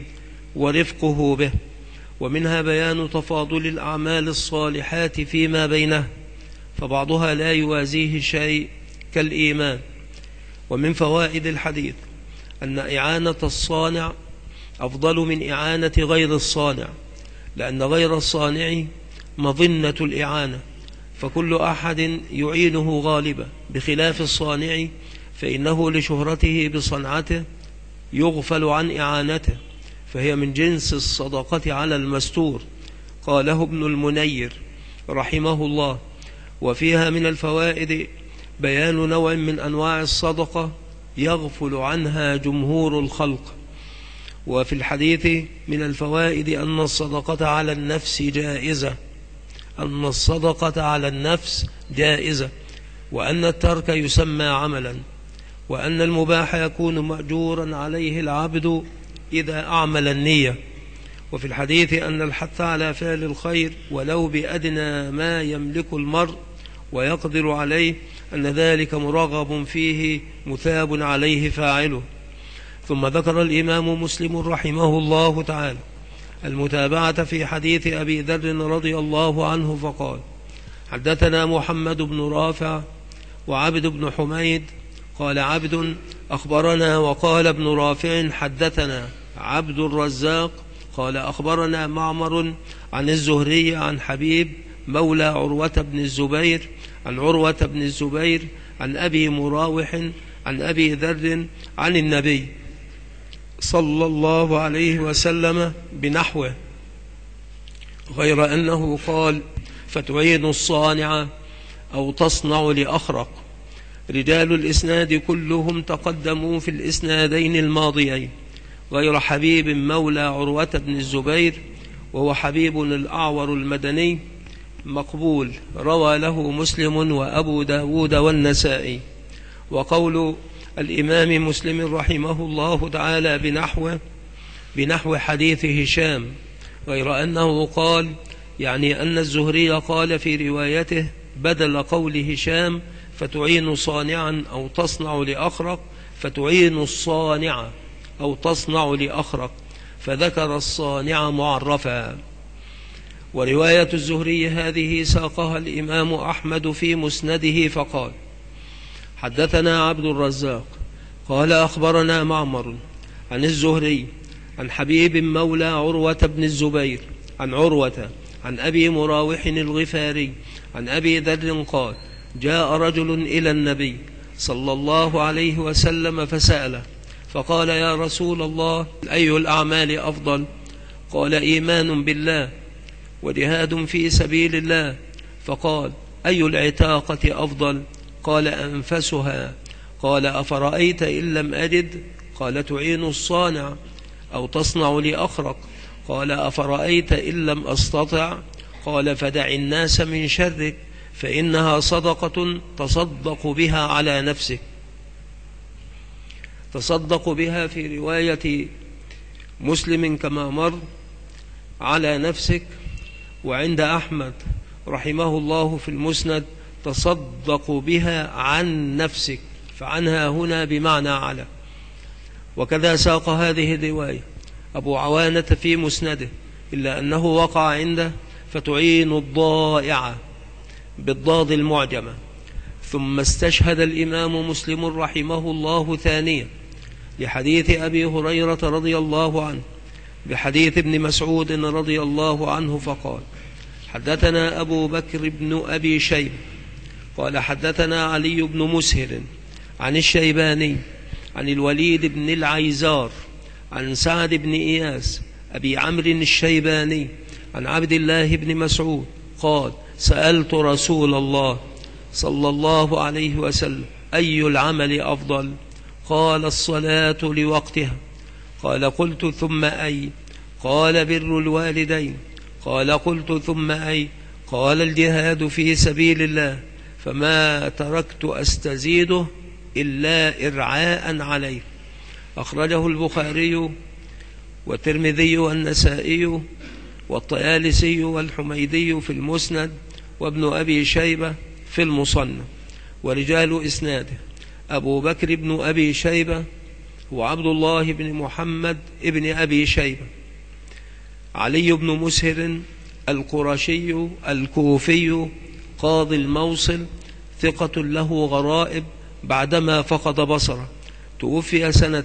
ورفقه به. ومنها بيان تفاضل الأعمال الصالحات فيما بينها، فبعضها لا يوازيه شيء كالإيمان. ومن فوائد الحديث أن إعانة الصانع أفضل من إعانة غير الصانع، لأن غير الصانع مظنة الإعانة، فكل أحد يعينه غالبا، بخلاف الصانع فإنه لشهرته بصنعته يغفل عن إعانته، فهي من جنس الصدقة على المستور. قاله ابن المنير رحمه الله. وفيها من الفوائد بيان نوع من أنواع الصدقة يغفل عنها جمهور الخلق. وفي الحديث من الفوائد أن الصدقة على النفس جائزة، وأن الترك يسمى عملا، وأن المباح يكون مأجورا عليه العبد إذا أعمل النية. وفي الحديث أن الحث على فعل الخير ولو بأدنى ما يملك المرء ويقدر عليه، أن ذلك مرغب فيه مثاب عليه فاعله. ثم ذكر الإمام مسلم رحمه الله تعالى المتابعة في حديث أبي ذر رضي الله عنه فقال: حدثنا محمد بن رافع وعبد بن حميد قال عبد: أخبرنا وقال ابن رافع حدثنا عبد الرزاق قال أخبرنا معمر عن الزهري عن حبيب مولى عروة بن الزبير عن عروة بن الزبير عن أبي مراوح عن أبي ذر عن النبي صلى الله عليه وسلم بنحوه، غير أنه قال فتعين الصانع أو تصنع لأخرق. رجال الإسناد كلهم تقدموا في الإسنادين الماضيين غير حبيب مولى عروة بن الزبير، وهو حبيب الأعور المدني مقبول، روى له مسلم وأبو داود والنسائي. وقول الإمام مسلم رحمه الله تعالى بنحو حديث هشام، غير أنه قال يعني أن الزهري قال في روايته بدل قول هشام فتعين صانعا أو تصنع لأخرق فتعين الصانع أو تصنع لأخرق، فذكر الصانع معرفا. ورواية الزهري هذه ساقها الإمام أحمد في مسنده فقال حدثنا عبد الرزاق قال أخبرنا معمر عن الزهري عن حبيب مولى عروة بن الزبير عن عروة عن أبي مراوح الغفاري عن أبي ذر قال جاء رجل إلى النبي صلى الله عليه وسلم فسأله فقال يا رسول الله أي الأعمال أفضل؟ قال إيمان بالله وجهاد في سبيل الله. فقال أي العتاقة أفضل؟ قال أنفسها. قال أفرأيت إن لم أجد؟ قال تعين الصانع أو تصنع لأخرق. قال أفرأيت إن لم أستطع؟ قال فدع الناس من شرك فإنها صدقة تصدق بها على نفسك. تصدق بها في رواية مسلم كما مر على نفسك، وعند أحمد رحمه الله في المسند تصدق بها عن نفسك، فعنها هنا بمعنى على. وكذا ساق هذه الرواية أبو عوانة في مسنده، إلا أنه وقع عنده فتعين الضائعة بالضاد المعجمة. ثم استشهد الإمام مسلم رحمه الله ثانيا لحديث أبي هريرة رضي الله عنه بحديث ابن مسعود رضي الله عنه فقال حدثنا أبو بكر بن أبي شيبة قال حدثنا علي بن مسهر عن الشيباني عن الوليد بن العيزار عن سعد بن إياس أبي عمرو الشيباني عن عبد الله بن مسعود قال سألت رسول الله صلى الله عليه وسلم أي العمل أفضل؟ قال الصلاة لوقتها. قال قلت ثم أي؟ قال بر الوالدين. قال قلت ثم أي؟ قال الجهاد في سبيل الله، فما تركت أستزيده إلا إرعاء عليه. أخرجه البخاري والترمذي والنسائي والطيالسي والحميدي في المسند وابن أبي شيبة في المصنف. ورجال إسناده أبو بكر بن أبي شيبة وعبد الله بن محمد ابن أبي شيبة، علي بن مسهر القرشي الكوفي قاضي الموصل ثقة له غرائب بعدما فقد بصره، توفي سنة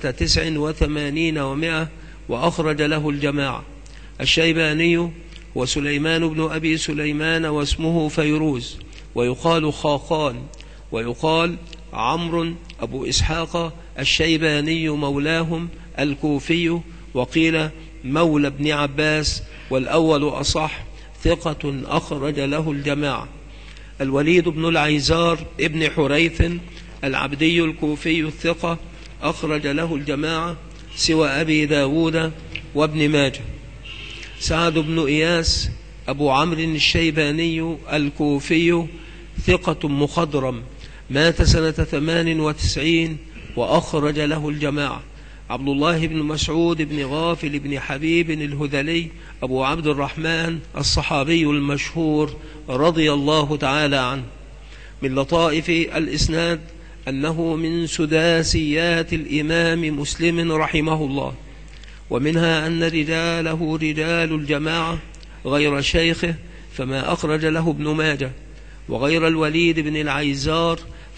89 و100 وأخرج له الجماعة. الشيباني وسليمان بن أبي سليمان واسمه فيروز ويقال خاقان ويقال عمرو أبو إسحاق الشيباني مولاهم الكوفي، وقيل مولى ابن عباس والأول أصح، ثقة أخرج له الجماعة. الوليد بن العيزار ابن حريث العبدي الكوفي الثقة أخرج له الجماعة سوى أبي داود وابن ماجه. سعد بن إياس أبو عمرو الشيباني الكوفي ثقة مخضرم، مات سنة 98 وأخرج له الجماعة. عبد الله بن مسعود بن غافل بن حبيب الهذلي أبو عبد الرحمن الصحابي المشهور رضي الله تعالى عنه. من لطائف الإسناد أنه من سداسيات الإمام مسلم رحمه الله، ومنها أن رجاله رجال الجماعة غير شيخه فما أخرج له ابن ماجه، وغير الوليد بن العيزار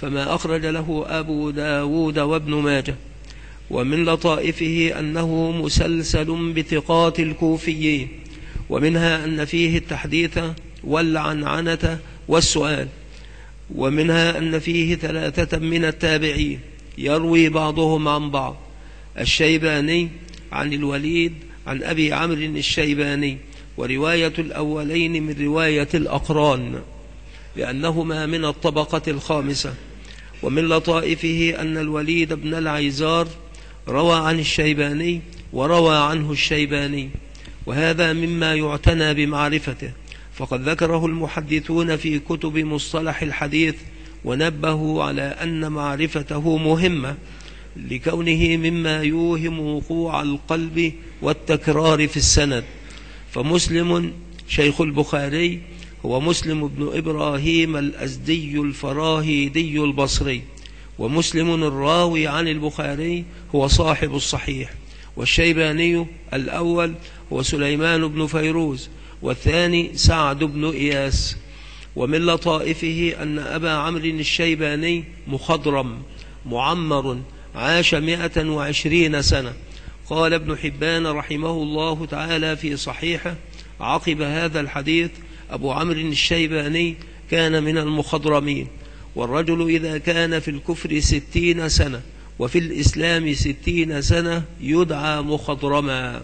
فما أخرج له أبو داود وابن ماجه. ومن لطائفه أنه مسلسل بثقات الكوفيين، ومنها أن فيه التحديث والعنعنة والسؤال، ومنها أن فيه 3 من التابعين يروي بعضهم عن بعض: الشيباني عن الوليد عن أبي عمرو الشيباني، ورواية الأولين من رواية الأقران لأنهما من الطبقة الخامسة. ومن لطائفه أن الوليد بن العيزار روى عن الشيباني وروى عنه الشيباني، وهذا مما يعتنى بمعرفته، فقد ذكره المحدثون في كتب مصطلح الحديث، ونبهوا على أن معرفته مهمة لكونه مما يوهم وقوع القلب والتكرار في السند. فمسلم شيخ البخاري هو مسلم بن إبراهيم الأزدي الفراهيدي البصري، ومسلم الراوي عن البخاري هو صاحب الصحيح. والشيباني الأول هو سليمان بن فيروز، والثاني سعد بن إياس. ومن لطائفه أن أبا عمرو الشيباني مخضرم معمر عاش 120 سنة. قال ابن حبان رحمه الله تعالى في صحيحه عقب هذا الحديث: أبو عمرو الشيباني كان من المخضرمين، والرجل إذا كان في الكفر 60 سنة وفي الإسلام 60 سنة يدعى مخضرما.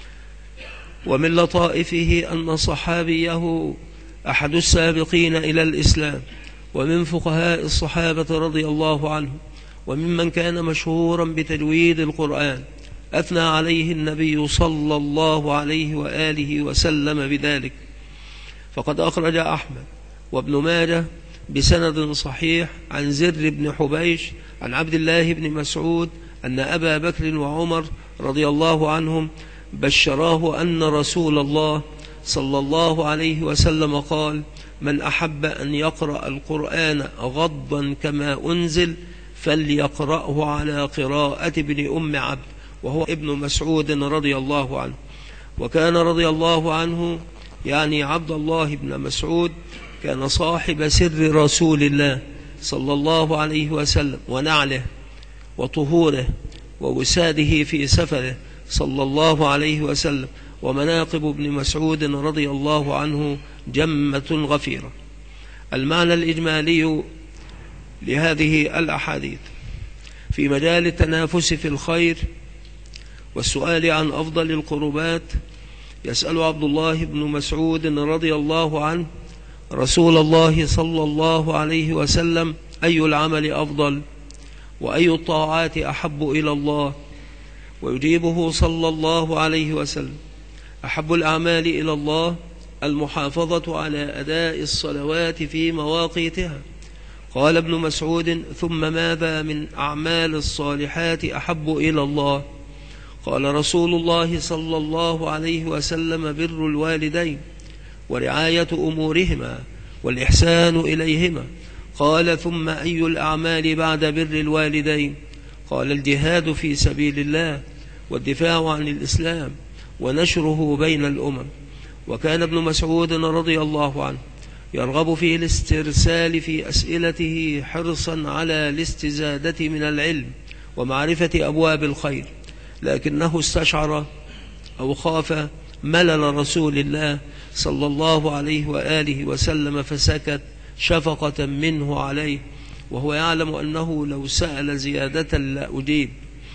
ومن لطائفه أن صحابيه أحد السابقين إلى الإسلام، ومن فقهاء الصحابة رضي الله عنهم، وممن كان مشهورا بتجويد القرآن، أثنى عليه النبي صلى الله عليه وآله وسلم بذلك. فقد أخرج أحمد وابن ماجه بسند صحيح عن زر بن حبيش عن عبد الله بن مسعود أن أبا بكر وعمر رضي الله عنهم بشراه أن رسول الله صلى الله عليه وسلم قال: من أحب أن يقرأ القرآن غضا كما أنزل فليقرأه على قراءة ابن أم عبد، وهو ابن مسعود رضي الله عنه. وكان رضي الله عنه يعني عبد الله بن مسعود كان صاحب سر رسول الله صلى الله عليه وسلم ونعله وطهوره ووساده في سفره صلى الله عليه وسلم. ومناقب ابن مسعود رضي الله عنه جمة غفيرة. المعنى الإجمالي لهذه الأحاديث: في مجال التنافس في الخير والسؤال عن أفضل القربات، يسأل عبد الله بن مسعود رضي الله عنه رسول الله صلى الله عليه وسلم: أي العمل أفضل؟ وأي الطاعات أحب إلى الله؟ ويجيبه صلى الله عليه وسلم: أحب الأعمال إلى الله المحافظة على أداء الصلوات في مواقيتها. قال ابن مسعود: ثم ماذا من أعمال الصالحات أحب إلى الله؟ قال رسول الله صلى الله عليه وسلم: بر الوالدين ورعاية أمورهما والإحسان إليهما. قال: ثم أي الأعمال بعد بر الوالدين؟ قال: الجهاد في سبيل الله والدفاع عن الإسلام ونشره بين الأمم. وكان ابن مسعود رضي الله عنه يرغب في الاسترسال في أسئلته حرصا على الاستزادة من العلم ومعرفة أبواب الخير، لكنه استشعر أو خاف ملل رسول الله صلى الله عليه وآله وسلم فسكت شفقة منه عليه، وهو يعلم أنه لو سأل زيادة لا أجيب.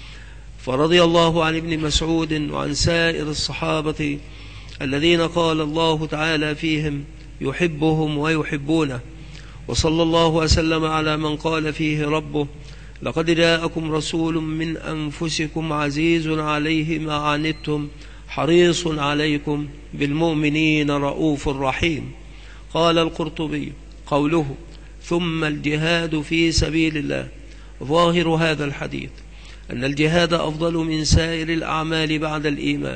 فرضي الله عن ابن مسعود وعن سائر الصحابة الذين قال الله تعالى فيهم: يحبهم ويحبونه. وصلى الله وسلم على من قال فيه ربه: لقد جاءكم رسول من أنفسكم عزيز عليه ما عنتم حريص عليكم بالمؤمنين رؤوف رحيم. قال القرطبي: قوله ثم الجهاد في سبيل الله، ظاهر هذا الحديث أن الجهاد أفضل من سائر الأعمال بعد الإيمان.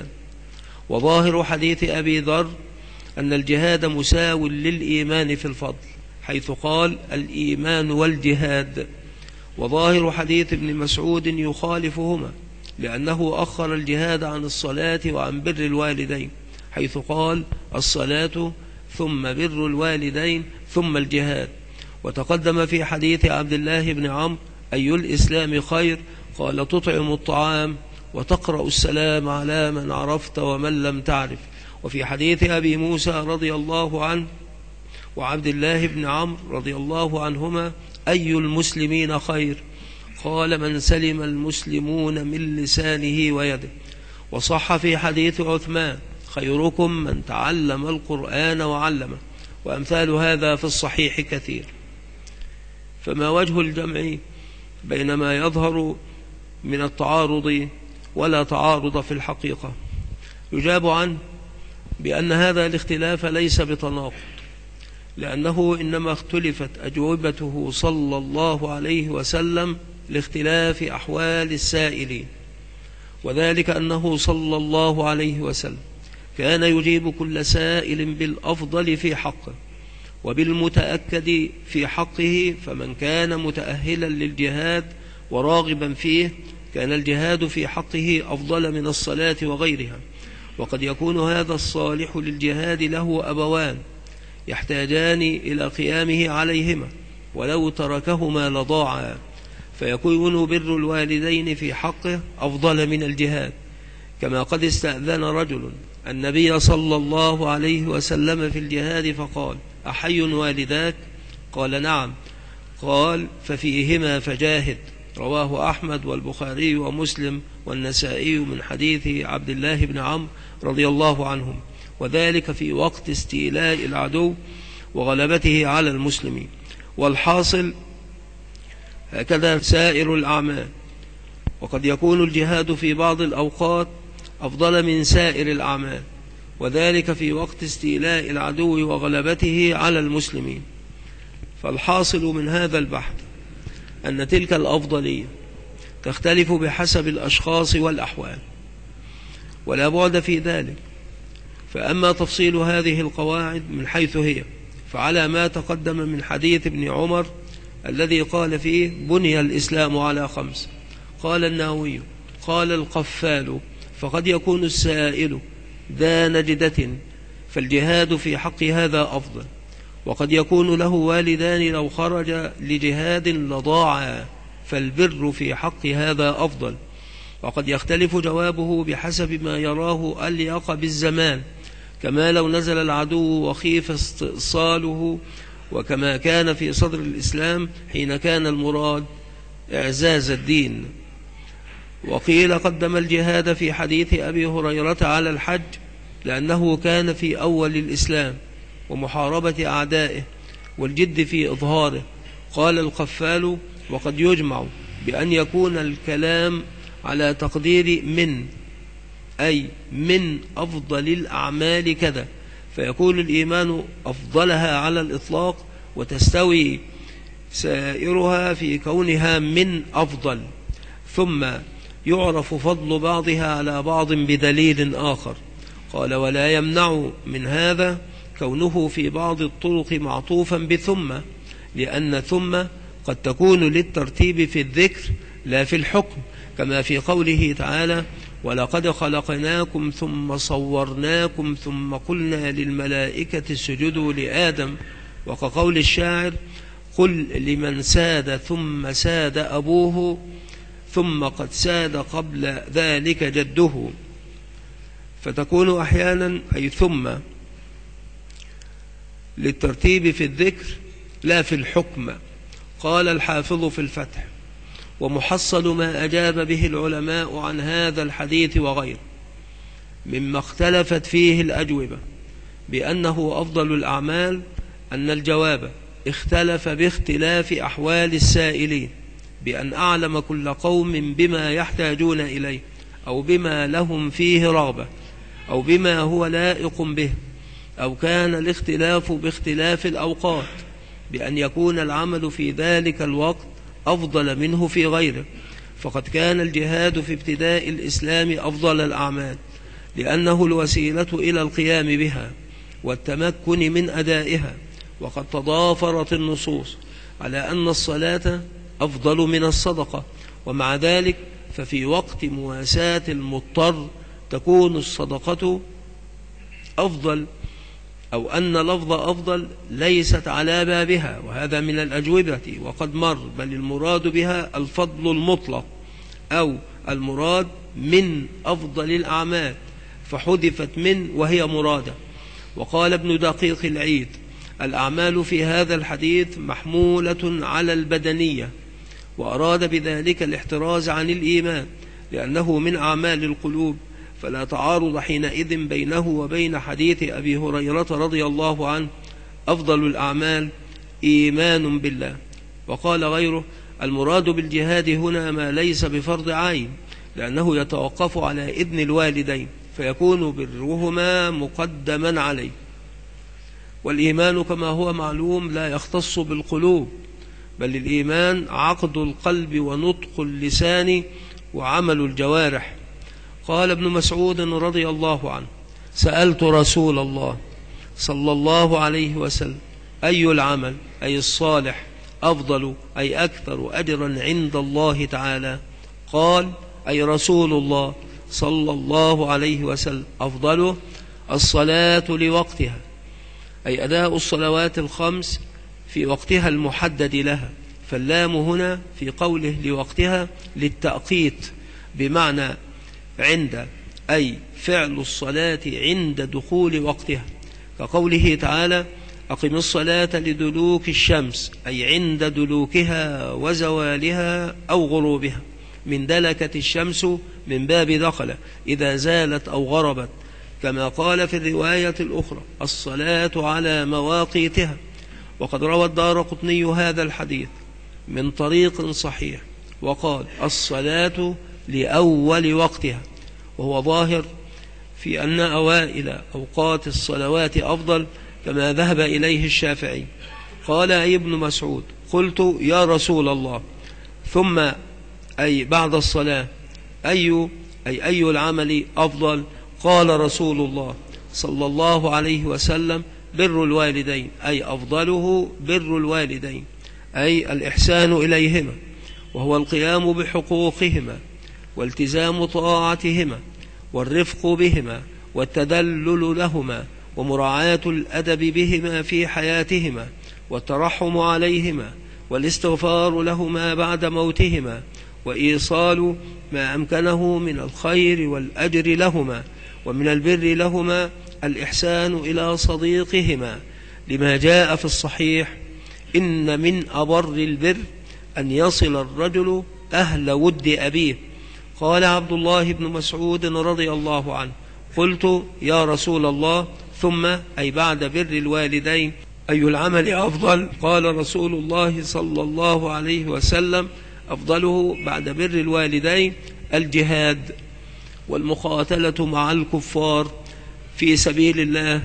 وظاهر حديث أبي ذر أن الجهاد مساو للإيمان في الفضل، حيث قال: الإيمان والجهاد. وظاهر حديث ابن مسعود يخالفهما، لأنه أخر الجهاد عن الصلاة وعن بر الوالدين، حيث قال: الصلاة ثم بر الوالدين ثم الجهاد. وتقدم في حديث عبد الله بن عمرو: أي الإسلام خير؟ قال: تطعم الطعام وتقرأ السلام على من عرفت ومن لم تعرف. وفي حديث أبي موسى رضي الله عنه وعبد الله بن عمرو رضي الله عنهما: أي المسلمين خير؟ قال: من سلم المسلمون من لسانه ويده. وصح في حديث عثمان: خيركم من تعلم القرآن وعلمه. وأمثال هذا في الصحيح كثير. فما وجه الجمع بين ما يظهر من التعارض ولا تعارض في الحقيقة؟ يجاب عنه بأن هذا الاختلاف ليس بتناقض، لأنه إنما اختلفت أجوبته صلى الله عليه وسلم لاختلاف أحوال السائلين، وذلك أنه صلى الله عليه وسلم كان يجيب كل سائل بالأفضل في حقه وبالمتأكد في حقه. فمن كان متأهلا للجهاد وراغبا فيه كان الجهاد في حقه أفضل من الصلاة وغيرها. وقد يكون هذا الصالح للجهاد له أبوان يحتاجان إلى قيامه عليهما، ولو تركهما لضاعا، فيكون بر الوالدين في حقه أفضل من الجهاد. كما قد استأذن رجل النبي صلى الله عليه وسلم في الجهاد فقال: أحي والداك؟ قال: نعم. قال: ففيهما فجاهد. رواه أحمد والبخاري ومسلم والنسائي من حديث عبد الله بن عمرو رضي الله عنهم، وذلك في وقت استيلاء العدو وغلبته على المسلمين. والحاصل هكذا سائر الأعمال، وقد يكون الجهاد في بعض الأوقات أفضل من سائر الأعمال، وذلك في وقت استيلاء العدو وغلبته على المسلمين. فالحاصل من هذا البحث أن تلك الأفضلية تختلف بحسب الأشخاص والأحوال، ولا بعد في ذلك. فأما تفصيل هذه القواعد من حيث هي فعلى ما تقدم من حديث ابن عمر الذي قال فيه: بني الإسلام على 5. قال النووي: قال القفال: فقد يكون السائل ذا نجدة فالجهاد في حق هذا أفضل، وقد يكون له والدان لو خرج لجهاد لضاعا فالبر في حق هذا أفضل. وقد يختلف جوابه بحسب ما يراه أليق بالزمان، كما لو نزل العدو وخيف استئصاله، وكما كان في صدر الإسلام حين كان المراد إعزاز الدين. وقيل قدم الجهاد في حديث أبي هريرة على الحج لأنه كان في أول الإسلام ومحاربة أعدائه والجد في إظهاره. قال القفال: وقد يجمع بأن يكون الكلام على تقدير من، أي من أفضل الأعمال كذا، فيكون الإيمان أفضلها على الإطلاق، وتستوي سائرها في كونها من أفضل، ثم يعرف فضل بعضها على بعض بدليل آخر. قال: ولا يمنع من هذا كونه في بعض الطرق معطوفا بثم، لأن ثم قد تكون للترتيب في الذكر لا في الحكم، كما في قوله تعالى: ولقد خلقناكم ثم صورناكم ثم قلنا للملائكة اسجدوا لآدم. وكقول الشاعر: قل لمن ساد ثم ساد أبوه ثم قد ساد قبل ذلك جده. فتكون أحيانا أي ثم للترتيب في الذكر لا في الحكم. قال الحافظ في الفتح: ومحصل ما أجاب به العلماء عن هذا الحديث وغيره مما اختلفت فيه الأجوبة بأنه أفضل الأعمال أن الجواب اختلف باختلاف أحوال السائلين، بأن أعلم كل قوم بما يحتاجون إليه، أو بما لهم فيه رغبة، أو بما هو لائق به، أو كان الاختلاف باختلاف الأوقات، بأن يكون العمل في ذلك الوقت أفضل منه في غيره. فقد كان الجهاد في ابتداء الإسلام أفضل الأعمال، لأنه الوسيلة إلى القيام بها والتمكن من أدائها. وقد تضافرت النصوص على أن الصلاة أفضل من الصدقة، ومع ذلك ففي وقت مواساة المضطر تكون الصدقة أفضل أو أن لفظ أفضل ليست على بابها، وهذا من الأجوبة وقد مر، بل المراد بها الفضل المطلق، أو المراد من أفضل الأعمال فحذفت من وهي مرادة. وقال ابن دقيق العيد: الأعمال في هذا الحديث محمولة على البدنية، وأراد بذلك الاحتراز عن الإيمان لأنه من أعمال القلوب، فلا تعارض حينئذ بينه وبين حديث أبي هريرة رضي الله عنه: أفضل الأعمال إيمان بالله. وقال غيره: المراد بالجهاد هنا ما ليس بفرض عين، لأنه يتوقف على إذن الوالدين فيكون برهما مقدما عليه. والإيمان كما هو معلوم لا يختص بالقلوب، بل الإيمان عقد القلب ونطق اللسان وعمل الجوارح. قال ابن مسعود رضي الله عنه: سألت رسول الله صلى الله عليه وسلم: أي العمل أي الصالح أفضل أي أكثر أجرا عند الله تعالى؟ قال: أي رسول الله صلى الله عليه وسلم: أفضله الصلاة لوقتها، أي أداء الصلوات الخمس في وقتها المحدد لها. فاللام هنا في قوله لوقتها للتأقيت، بمعنى عند، أي فعل الصلاة عند دخول وقتها، كقوله تعالى: أقم الصلاة لدلوك الشمس، أي عند دلوكها وزوالها أو غروبها. من دلكت الشمس من باب دخل، إذا زالت أو غربت، كما قال في الرواية الأخرى: الصلاة على مواقيتها. وقد روى الدارقطني هذا الحديث من طريق صحيح وقال: الصلاة لأول وقتها، وهو ظاهر في أن أوائل أوقات الصلوات أفضل، كما ذهب إليه الشافعي. قال أي ابن مسعود: قلت يا رسول الله، ثم أي بعد الصلاة أي العمل أفضل؟ قال رسول الله صلى الله عليه وسلم: بر الوالدين، أي أفضله بر الوالدين، أي الإحسان إليهما، وهو القيام بحقوقهما والتزام طاعتهما والرفق بهما والتدلل لهما ومراعاة الأدب بهما في حياتهما والترحم عليهما والاستغفار لهما بعد موتهما وإيصال ما أمكنه من الخير والأجر لهما. ومن البر لهما الإحسان إلى صديقهما، لما جاء في الصحيح: إن من أبر البر أن يصل الرجل أهل ود أبيه. قال عبد الله بن مسعود رضي الله عنه: قلت يا رسول الله، ثم أي بعد بر الوالدين أي العمل أفضل؟ قال رسول الله صلى الله عليه وسلم: أفضله بعد بر الوالدين الجهاد والمقاتلة مع الكفار في سبيل الله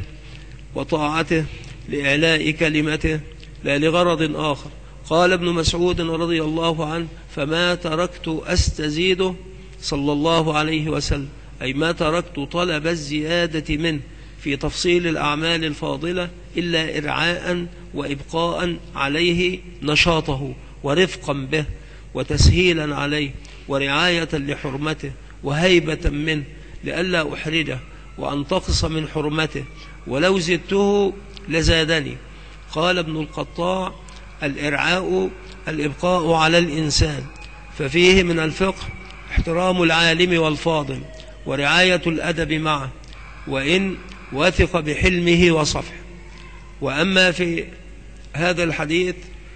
وطاعته لإعلاء كلمته لا لغرض آخر. قال ابن مسعود رضي الله عنه: فما تركت أستزيده صلى الله عليه وسلم، أي ما تركت طلب الزيادة منه في تفصيل الأعمال الفاضلة إلا إرعاء وإبقاء عليه نشاطه ورفقا به وتسهيلا عليه ورعاية لحرمته وهيبة منه، لئلا أحرجه وأنتقص من حرمته، ولو زدته لزادني. قال ابن القطاع: الإرعاء الإبقاء على الإنسان، ففيه من الفقه احترام العالم والفاضل ورعاية الأدب معه، وإن وثق بحلمه وصفحه. وأما في هذا الحديث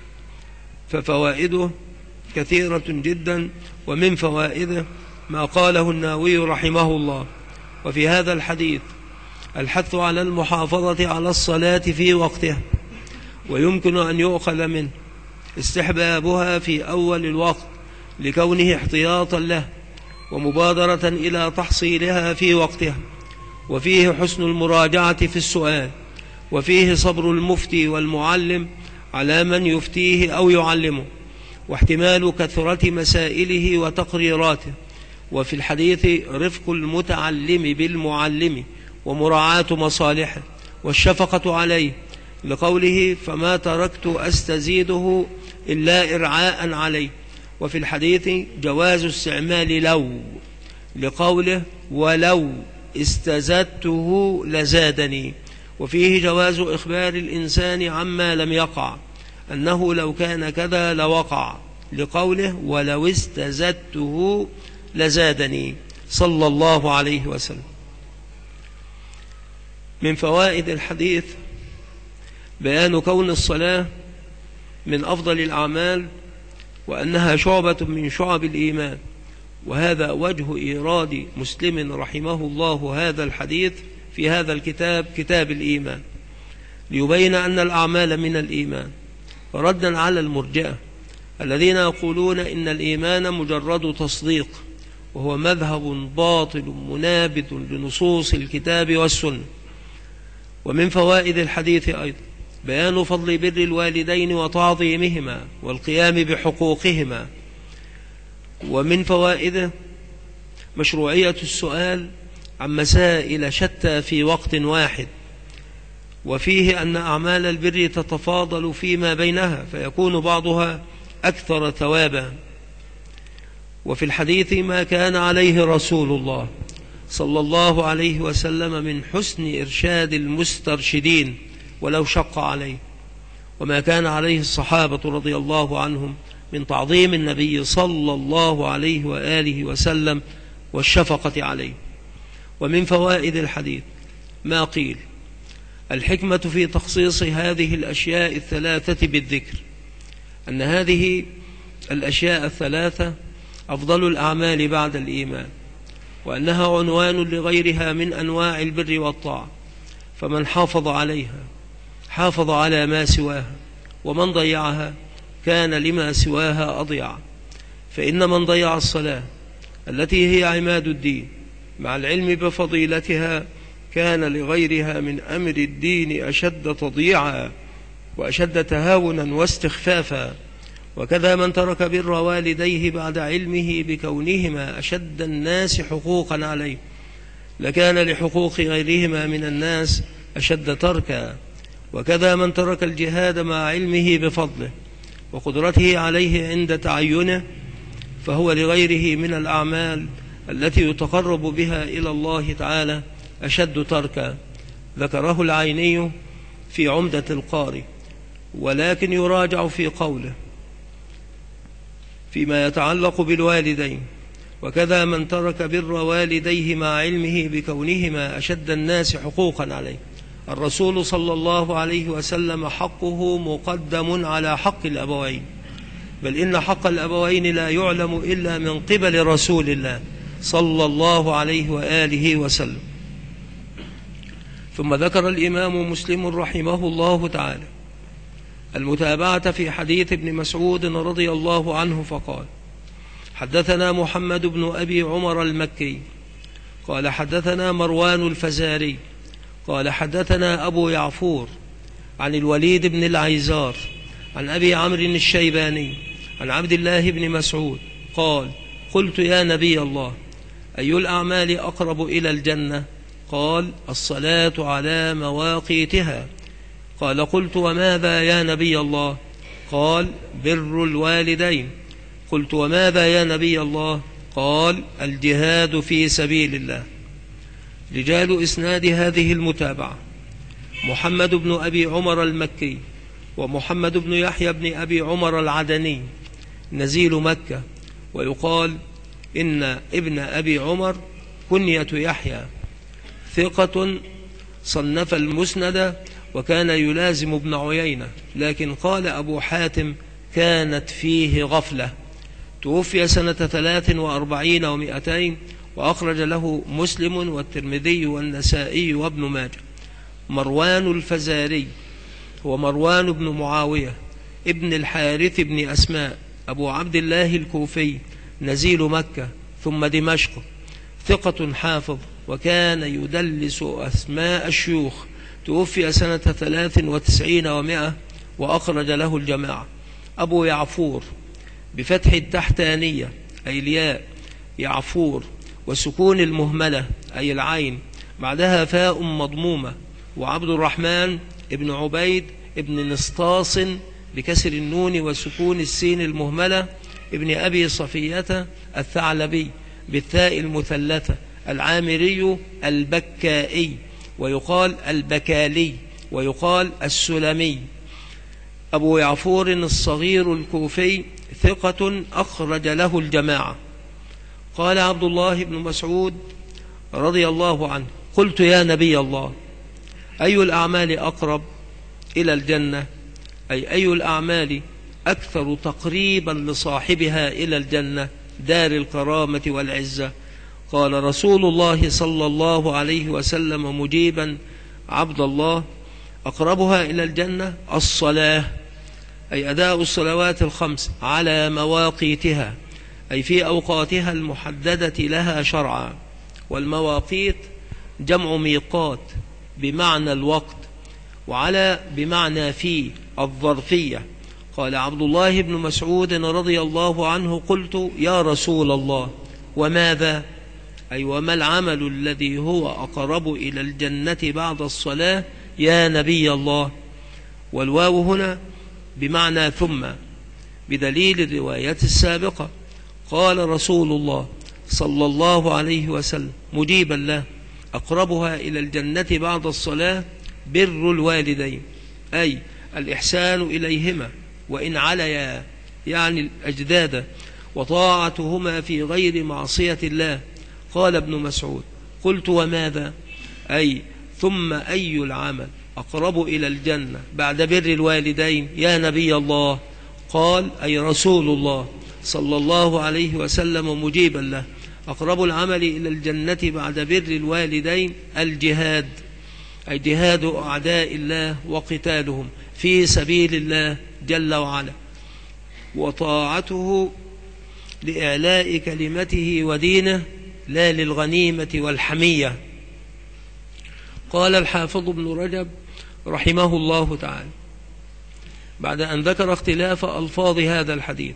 ففوائده كثيرة جدا، ومن فوائده ما قاله النووي رحمه الله: وفي هذا الحديث الحث على المحافظة على الصلاة في وقتها، ويمكن أن يؤخذ منه استحبابها في أول الوقت لكونه احتياطا له ومبادرة إلى تحصيلها في وقتها، وفيه حسن المراجعة في السؤال، وفيه صبر المفتي والمعلم على من يفتيه أو يعلمه، واحتمال كثرة مسائله وتقريراته. وفي الحديث رفق المتعلم بالمعلم ومراعاة مصالحه والشفقة عليه، لقوله: فما تركت أستزيده إلا إرعاء عليه. وفي الحديث جواز استعمال لو، لقوله: ولو استزدته لزادني. وفيه جواز إخبار الإنسان عما لم يقع أنه لو كان كذا لوقع، لقوله ولو استزدته لزادني صلى الله عليه وسلم. من فوائد الحديث بيان كون الصلاة من أفضل الأعمال وأنها شعبة من شعب الإيمان، وهذا وجه إيراد مسلم رحمه الله هذا الحديث في هذا الكتاب، كتاب الإيمان، ليبين أن الأعمال من الإيمان، ردا على المرجئة الذين يقولون إن الإيمان مجرد تصديق، وهو مذهب باطل منابت لنصوص الكتاب والسنة. ومن فوائد الحديث أيضا بيان فضل بر الوالدين وتعظيمهما والقيام بحقوقهما. ومن فوائده مشروعية السؤال عن مسائل شتى في وقت واحد، وفيه أن أعمال البر تتفاضل فيما بينها فيكون بعضها أكثر ثوابا. وفي الحديث ما كان عليه رسول الله صلى الله عليه وسلم من حسن إرشاد المسترشدين ولو شق عليه، وما كان عليه الصحابة رضي الله عنهم من تعظيم النبي صلى الله عليه وآله وسلم والشفقة عليه. ومن فوائد الحديث ما قيل الحكمة في تخصيص هذه الأشياء الثلاثة بالذكر، أن هذه الأشياء الثلاثة أفضل الأعمال بعد الإيمان، وأنها عنوان لغيرها من أنواع البر والطاعة، فمن حافظ عليها حافظ على ما سواها، ومن ضيعها كان لما سواها أضيع. فإن من ضيع الصلاة التي هي عماد الدين مع العلم بفضيلتها كان لغيرها من أمر الدين أشد تضييعا وأشد تهاونا واستخفافا. وكذا من ترك بر والديه بعد علمه بكونهما أشد الناس حقوقا عليه لكان لحقوق غيرهما من الناس أشد تركا. وكذا من ترك الجهاد مع علمه بفضله وقدرته عليه عند تعينه فهو لغيره من الأعمال التي يتقرب بها إلى الله تعالى أشد تركا. ذكره العيني في عمدة القاري، ولكن يراجع في قوله فيما يتعلق بالوالدين. وكذا من ترك بر والديه مع علمه بكونهما أشد الناس حقوقا عليه. الرسول صلى الله عليه وسلم حقه مقدم على حق الأبوين، بل إن حق الأبوين لا يعلم إلا من قبل رسول الله صلى الله عليه وآله وسلم. ثم ذكر الإمام مسلم رحمه الله تعالى المتابعة في حديث ابن مسعود رضي الله عنه فقال: حدثنا محمد بن أبي عمر المكي قال حدثنا مروان الفزاري قال حدثنا أبو يعفور عن الوليد بن العيزار عن أبي عمرو الشيباني عن عبد الله بن مسعود قال: قلت يا نبي الله أي الأعمال أقرب إلى الجنة؟ قال: الصلاة على مواقيتها. قال: قلت وماذا يا نبي الله؟ قال: بر الوالدين. قلت وماذا يا نبي الله؟ قال: الجهاد في سبيل الله. رجال إسناد هذه المتابعة محمد بن أبي عمر المكي ومحمد بن يحيى بن أبي عمر العدني نزيل مكة، ويقال إن ابن أبي عمر كنية يحيى، ثقة صنف المسند وكان يلازم ابن عيينة، لكن قال أبو حاتم كانت فيه غفلة. توفي سنة 43 و200، وأخرج له مسلم والترمذي والنسائي وابن ماجه. مروان الفزاري هو مروان بن معاوية ابن الحارث بن أسماء أبو عبد الله الكوفي نزيل مكة ثم دمشق، ثقة حافظ وكان يدلس أسماء الشيوخ. توفي سنة 93 و100، وأخرج له الجماعة. أبو يعفور بفتح التحتانية أي الياء يعفور، وسكون المهملة أي العين بعدها فاء مضمومة. وعبد الرحمن ابن عبيد ابن نسطاس بكسر النون وسكون السين المهملة ابن أبي صفية الثعلبي بالثاء المثلثة العامري البكائي، ويقال البكالي ويقال السلمي. أبو يعفور الصغير الكوفي ثقة أخرج له الجماعة. قال عبد الله بن مسعود رضي الله عنه: قلت يا نبي الله، أي الأعمال أقرب إلى الجنة؟ أي الأعمال أكثر تقريبا لصاحبها إلى الجنة دار الكرامة والعزة؟ قال رسول الله صلى الله عليه وسلم مجيبا: عبد الله، أقربها إلى الجنة الصلاة، أي أداء الصلوات الخمس على مواقيتها، أي في أوقاتها المحددة لها شرعا. والمواقيت جمع ميقات بمعنى الوقت، وعلى بمعنى في الظرفية. قال عبد الله بن مسعود رضي الله عنه: قلت يا رسول الله، وماذا؟ أي وما العمل الذي هو أقرب إلى الجنة بعد الصلاة يا نبي الله؟ والواو هنا بمعنى ثم، بدليل الرواية السابقة. قال رسول الله صلى الله عليه وسلم مجيبا له: أقربها إلى الجنة بعد الصلاة بر الوالدين، أي الإحسان إليهما وإن عليا، يعني الأجداد، وطاعتهما في غير معصية الله. قال ابن مسعود: قلت وماذا؟ أي ثم أي العمل أقرب إلى الجنة بعد بر الوالدين يا نبي الله؟ قال أي رسول الله صلى الله عليه وسلم مجيبا له: أقرب العمل إلى الجنة بعد بر الوالدين الجهاد، أي جهاد أعداء الله وقتالهم في سبيل الله جل وعلا، وطاعته لإعلاء كلمته ودينه لا للغنيمة والحمية. قال الحافظ ابن رجب رحمه الله تعالى بعد أن ذكر اختلاف ألفاظ هذا الحديث،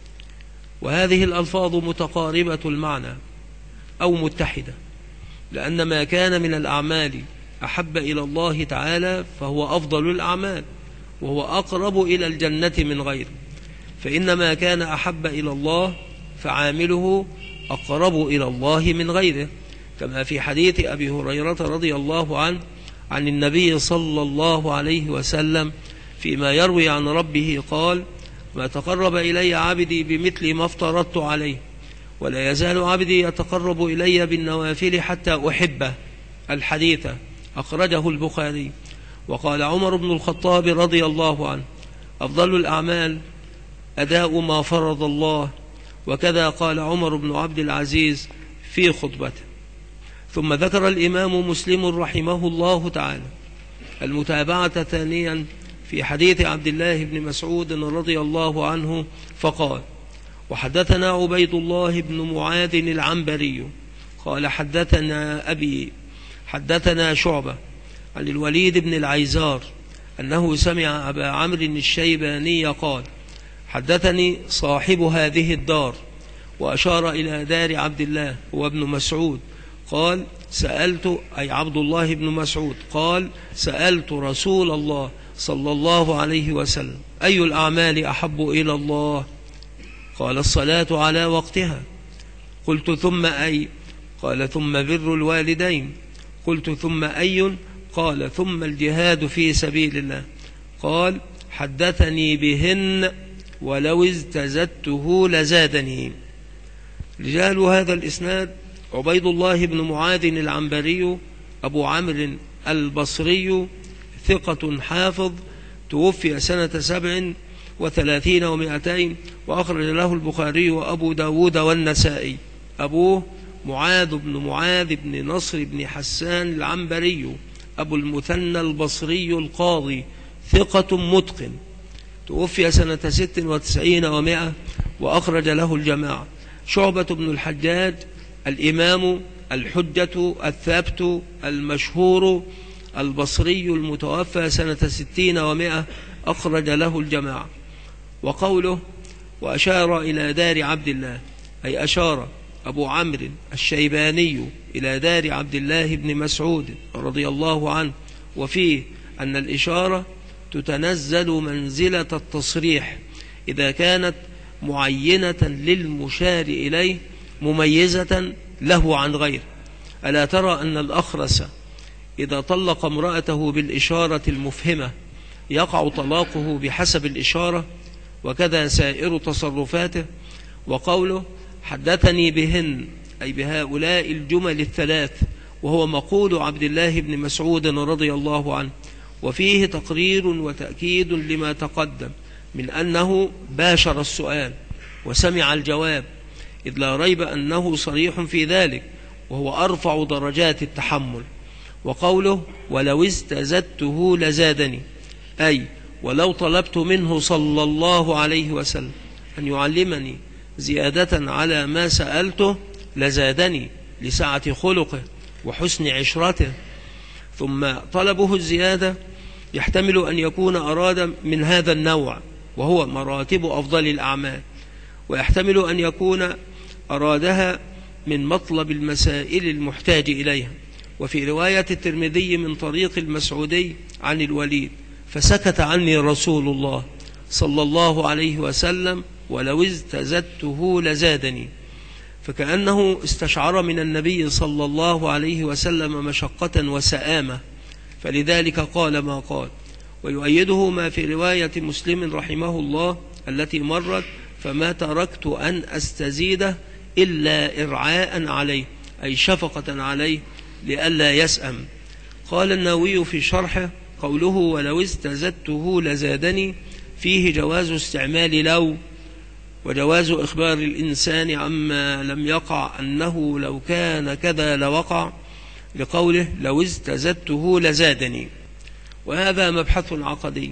وهذه الألفاظ متقاربة المعنى أو متحدة، لأن ما كان من الأعمال أحب إلى الله تعالى فهو أفضل الأعمال، وهو أقرب إلى الجنة من غيره. فإن ما كان أحب إلى الله فعامله أقرب إلى الله من غيره، كما في حديث أبي هريرة رضي الله عنه عن النبي صلى الله عليه وسلم فيما يروي عن ربه قال: ما تقرب إلي عبدي بمثل ما افترضت عليه، ولا يزال عبدي يتقرب إلي بالنوافل حتى أحبه. الحديث أخرجه البخاري. وقال عمر بن الخطاب رضي الله عنه: أفضل الأعمال أداء ما فرض الله. وكذا قال عمر بن عبد العزيز في خطبته. ثم ذكر الإمام مسلم رحمه الله تعالى المتابعة ثانيا في حديث عبد الله بن مسعود رضي الله عنه فقال: وحدثنا عبيد الله بن معاذ العنبري قال حدثنا أبي حدثنا شعبة عن الوليد بن العيزار أنه سمع أبا عمرو الشيباني قال: حدثني صاحب هذه الدار، وأشار إلى دار عبد الله وابن مسعود. قال: سألت، أي عبد الله بن مسعود قال: سألت رسول الله صلى الله عليه وسلم: أي الأعمال أحب إلى الله؟ قال: الصلاة على وقتها. قلت: ثم أي؟ قال: ثم بر الوالدين. قلت: ثم أي؟ قال: ثم الجهاد في سبيل الله. قال: حدثني بهن ولو ازددته لزادني. رجال هذا الإسناد: عبيد الله بن معاذ العنبري أبو عمرو البصري، ثقة حافظ، توفي سنة 37 و200، وأخرج له البخاري وأبو داود والنسائي. أبوه معاذ بن معاذ بن نصر بن حسان العنبري أبو المثنى البصري القاضي، ثقة متقن، توفي سنة 96 و100، وأخرج له الجماعة. شعبة بن الحجاج الإمام الحجة الثابت المشهور البصري المتوفى سنة 60 و100، أخرج له الجماعة. وقوله: وأشار إلى دار عبد الله، أي أشار أبو عمرو الشيباني إلى دار عبد الله بن مسعود رضي الله عنه، وفيه أن الإشارة تتنزل منزلة التصريح إذا كانت معينة للمشار إليه مميزة له عن غيره. ألا ترى أن الأخرس إذا طلق امرأته بالإشارة المفهمة يقع طلاقه بحسب الإشارة، وكذا سائر تصرفاته. وقوله حدثني بهن أي بهؤلاء الجمل الثلاث، وهو مقول عبد الله بن مسعود رضي الله عنه، وفيه تقرير وتأكيد لما تقدم من أنه باشر السؤال وسمع الجواب، إذ لا ريب أنه صريح في ذلك، وهو أرفع درجات التحمل. وقوله ولو استزدته لزادني، أي ولو طلبت منه صلى الله عليه وسلم أن يعلمني زيادة على ما سألته لزادني لسعة خلقه وحسن عشرته. ثم طلبه الزيادة يحتمل أن يكون أراد من هذا النوع وهو مراتب أفضل الأعمال، ويحتمل أن يكون أرادها من مطلب المسائل المحتاج إليها. وفي رواية الترمذي من طريق المسعودي عن الوليد فسكت عني رسول الله صلى الله عليه وسلم ولو استزدته لزادني، فكأنه استشعر من النبي صلى الله عليه وسلم مشقة وسآمة، فلذلك قال ما قال. ويؤيده ما في رواية مسلم رحمه الله التي مرت فما تركت أن أستزيده إلا إرعاء عليه، أي شفقة عليه لئلا يسأم. قال النووي في شرحه قوله ولو استزدته لزادني فيه جواز استعمال لو، وجواز إخبار الإنسان عما لم يقع أنه لو كان كذا لوقع، لقوله لو استزدته لزادني. وهذا مبحث عقدي،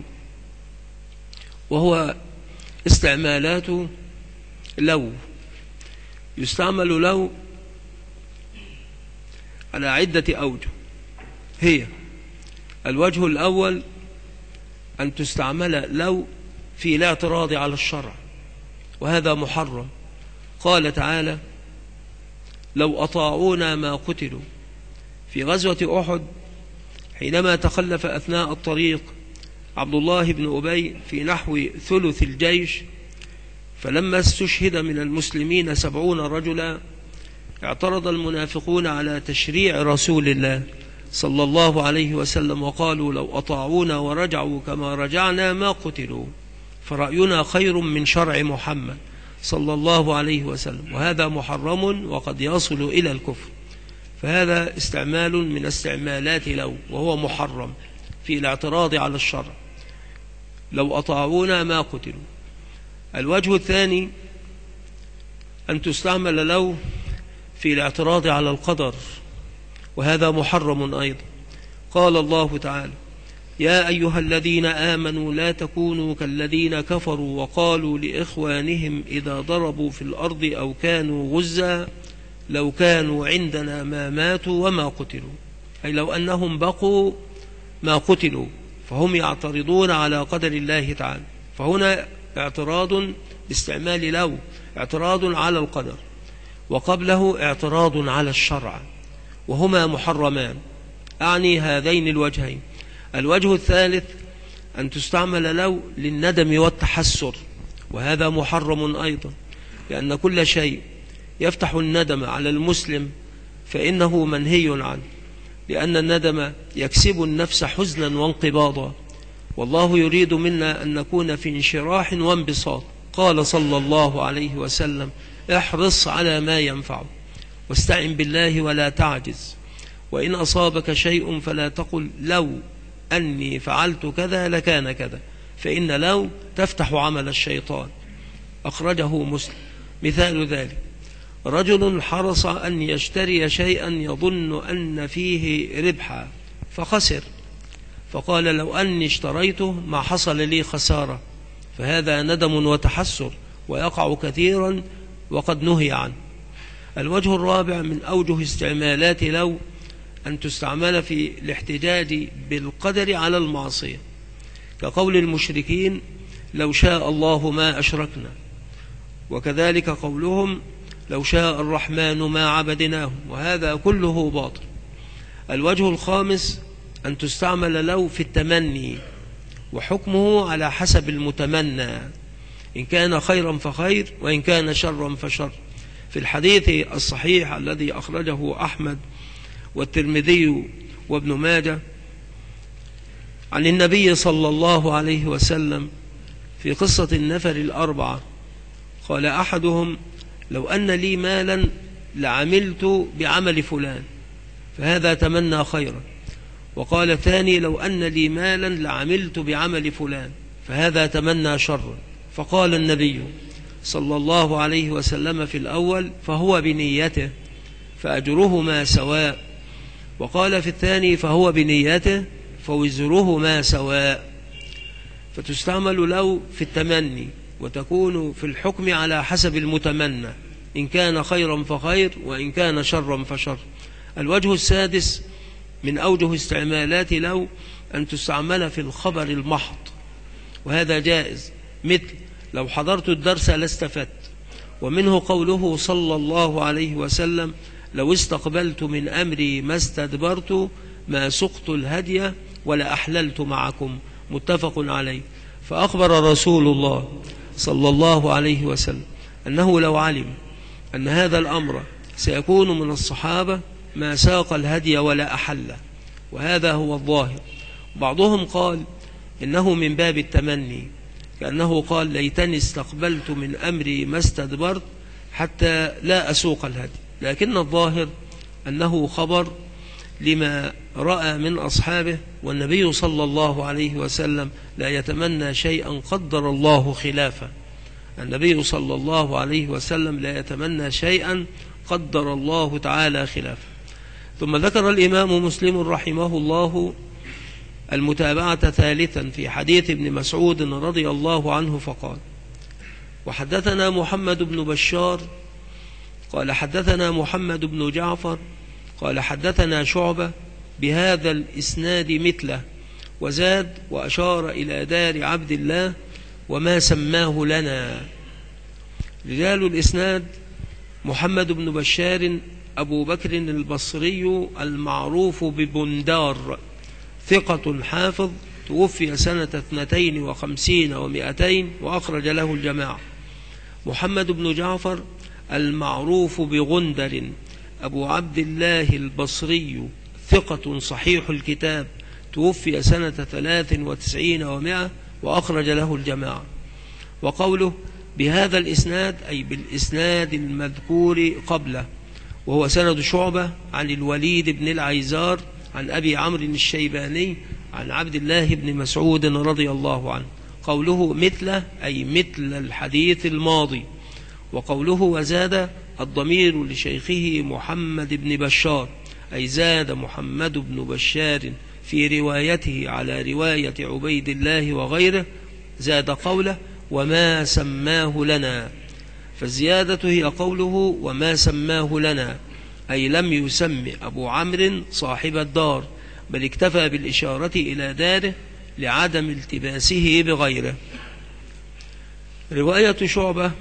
وهو استعمالات لو. يستعمل لو على عدة أوجه، هي الوجه الأول أن تستعمل لو في الاعتراض على الشرع، وهذا محرم. قال تعالى لو أطاعونا ما قتلوا في غزوة أحد، حينما تخلف أثناء الطريق عبد الله بن أبي في نحو ثلث الجيش، فلما استشهد من المسلمين 70 رجلا اعترض المنافقون على تشريع رسول الله صلى الله عليه وسلم، وقالوا لو أطاعونا ورجعوا كما رجعنا ما قتلوا، فرأينا خير من شرع محمد صلى الله عليه وسلم، وهذا محرم وقد يصل إلى الكفر. فهذا استعمال من استعمالات لو، وهو محرم في الاعتراض على الشرع، لو أطاعونا ما قتلوا. الوجه الثاني أن تستعمل لو في الاعتراض على القدر، وهذا محرم أيضا. قال الله تعالى يا أيها الذين آمنوا لا تكونوا كالذين كفروا وقالوا لإخوانهم إذا ضربوا في الأرض أو كانوا غزا لو كانوا عندنا ما ماتوا وما قتلوا، أي لو أنهم بقوا ما قتلوا، فهم يعترضون على قدر الله تعالى. فهنا اعتراض باستعمال لو، اعتراض على القدر، وقبله اعتراض على الشرع، وهما محرمان. أعني هذين الوجهين. الوجه الثالث أن تستعمل لو للندم والتحسر، وهذا محرم أيضا، لأن كل شيء يفتح الندم على المسلم فإنه منهي عنه، لأن الندم يكسب النفس حزنا وانقباضا، والله يريد منا أن نكون في انشراح وانبساط. قال صلى الله عليه وسلم احرص على ما ينفعك واستعن بالله ولا تعجز، وإن أصابك شيء فلا تقل لو أني فعلت كذا لكان كذا، فإن لو تفتح عمل الشيطان. أخرجه مسلم. مثال ذلك رجل حرص أن يشتري شيئا يظن أن فيه ربحا فخسر، فقال لو أني اشتريته ما حصل لي خسارة، فهذا ندم وتحسر ويقع كثيرا وقد نهي عنه. الوجه الرابع من أوجه استعمالات لو أن تستعمل في الاحتجاج بالقدر على المعصية، كقول المشركين لو شاء الله ما أشركنا، وكذلك قولهم لو شاء الرحمن ما عبدناهم، وهذا كله باطل. الوجه الخامس أن تستعمل لو في التمني، وحكمه على حسب المتمنى، إن كان خيرا فخير وإن كان شرا فشر. في الحديث الصحيح الذي أخرجه أحمد والترمذي وابن ماجه عن النبي صلى الله عليه وسلم في قصة النفر الأربعة. قال أحدهم: لو أن لي مالا لعملت بعمل فلان، فهذا تمنى خيرا. وقال الثاني: لو أن لي مالا لعملت بعمل فلان، فهذا تمنى شرا. فقال النبي صلى الله عليه وسلم في الأول: فهو بنيته فأجرهما سواء. وقال في الثاني: فهو بنيته فوزرهما سواء. فتستعمل لو في التمني، وتكون في الحكم على حسب المتمنى، إن كان خيرا فخير، وإن كان شرا فشر. الوجه السادس من أوجه استعمالات لو أن تستعمل في الخبر المحض، وهذا جائز، مثل: لو حضرت الدرس لاستفدت. ومنه قوله صلى الله عليه وسلم: لو استقبلت من أمري ما استدبرت ما سقت الهدي ولا أحللت معكم، متفق عليه. فأخبر رسول الله صلى الله عليه وسلم أنه لو علم أن هذا الأمر سيكون من الصحابة ما ساق الهدي ولا أحله، وهذا هو الظاهر. بعضهم قال إنه من باب التمني، كأنه قال: ليتني استقبلت من أمري ما استدبرت حتى لا أسوق الهدي. لكن الظاهر أنه خبر لما رأى من أصحابه، والنبي صلى الله عليه وسلم لا يتمنى شيئا قدر الله خلافه. النبي صلى الله عليه وسلم لا يتمنى شيئا قدر الله تعالى خلافه. ثم ذكر الإمام مسلم رحمه الله المتابعة ثالثا في حديث ابن مسعود رضي الله عنه فقال: وحدثنا محمد بن بشار قال حدثنا محمد بن جعفر قال حدثنا شعبة بهذا الإسناد مثله، وزاد وأشار إلى دار عبد الله وما سماه لنا. رجال الإسناد: محمد بن بشار أبو بكر البصري المعروف ببندار، ثقة حافظ، توفي سنة 52 و200 وأخرج له الجماعة. محمد بن جعفر المعروف بغندر أبو عبد الله البصري، ثقة صحيح الكتاب، توفي سنة 93 و100 وأخرج له الجماعة. وقوله بهذا الإسناد أي بالإسناد المذكور قبله، وهو سند شعبة عن الوليد بن العيزار عن أبي عمرو الشيباني عن عبد الله بن مسعود رضي الله عنه. قوله مثله أي مثل الحديث الماضي. وقوله وزاد الضمير لشيخه محمد بن بشار، أي زاد محمد بن بشار في روايته على رواية عبيد الله وغيره، زاد قوله وما سماه لنا. فالزيادة هي قوله وما سماه لنا، أي لم يسم أبو عمرو صاحب الدار، بل اكتفى بالإشارة إلى داره لعدم التباسه بغيره. رواية شعبة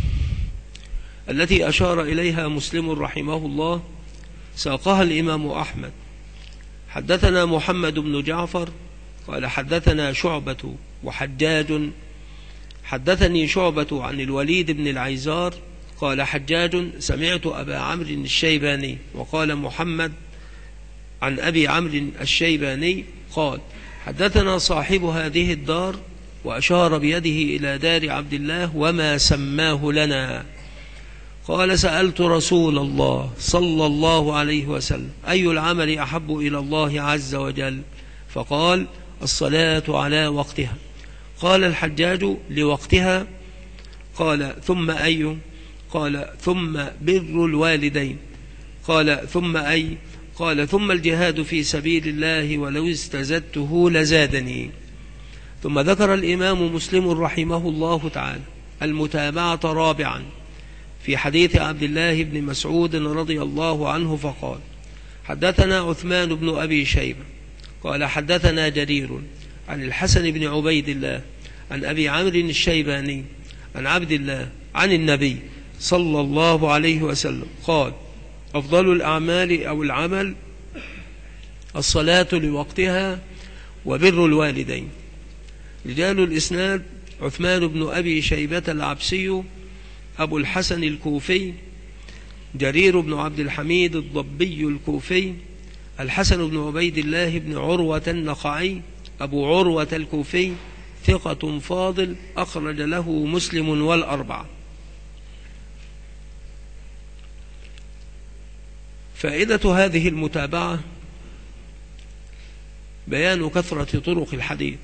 التي أشار إليها مسلم رحمه الله ساقها الإمام أحمد. حدثنا محمد بن جعفر قال حدثنا شعبة وحجاج. حدثني شعبة عن الوليد بن العيزار قال حجاج سمعت أبا عمرو الشيباني. وقال محمد عن أبي عمرو الشيباني قال حدثنا صاحب هذه الدار، وأشار بيده إلى دار عبد الله وما سماه لنا. قال سألت رسول الله صلى الله عليه وسلم أي العمل أحب إلى الله عز وجل؟ فقال الصلاة على وقتها. قال الحجاج لوقتها. قال ثم أي؟ قال ثم بر الوالدين. قال ثم أي؟ قال ثم الجهاد في سبيل الله ولو استزدته لزادني. ثم ذكر الإمام مسلم رحمه الله تعالى المتابعة رابعا في حديث عبد الله بن مسعود رضي الله عنه فقال حدثنا عثمان بن أبي شيبة قال حدثنا جرير عن الحسن بن عبيد الله عن أبي عمرو الشيباني عن عبد الله عن النبي صلى الله عليه وسلم قال أفضل الأعمال أو العمل الصلاة لوقتها وبر الوالدين. رجال الإسناد عثمان بن أبي شيبة العبسي أبو الحسن الكوفي، جرير بن عبد الحميد الضبي الكوفي، الحسن بن عبيد الله بن عروة النخعي أبو عروة الكوفي ثقة فاضل أخرج له مسلم والأربعة. فائدة هذه المتابعة بيان كثرة طرق الحديث،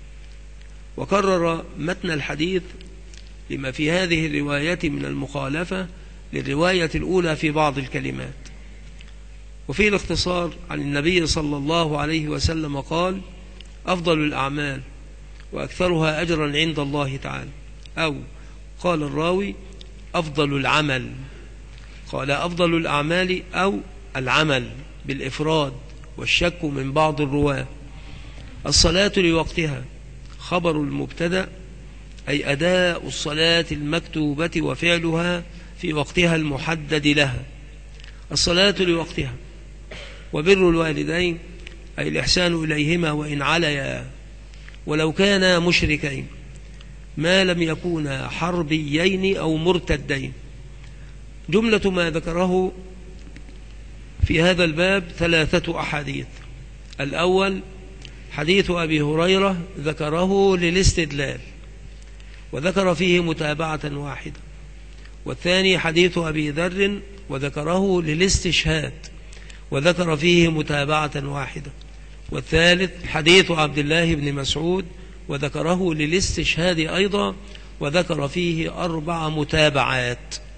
وكرر متن الحديث لما في هذه الرواية من المخالفة للرواية الأولى في بعض الكلمات. وفي الاختصار عن النبي صلى الله عليه وسلم قال: أفضل الأعمال وأكثرها أجرا عند الله تعالى، أو قال الراوي: أفضل العمل، قال أفضل الأعمال أو العمل بالإفراد، والشك من بعض الرواة. الصلاة لوقتها خبر المبتدأ، أي أداء الصلاة المكتوبة وفعلها في وقتها المحدد لها. الصلاة لوقتها. وبر الوالدين أي الإحسان إليهما وإن عليا ولو كانا مشركين ما لم يكونا حربيين أو مرتدين. جملة ما ذكره في هذا الباب 3 أحاديث. الأول حديث أبي هريرة ذكره للاستدلال وذكر فيه متابعة واحدة. والثاني حديث أبي ذر وذكره للاستشهاد وذكر فيه متابعة واحدة. والثالث حديث عبد الله بن مسعود وذكره للاستشهاد أيضا وذكر فيه 4 متابعات.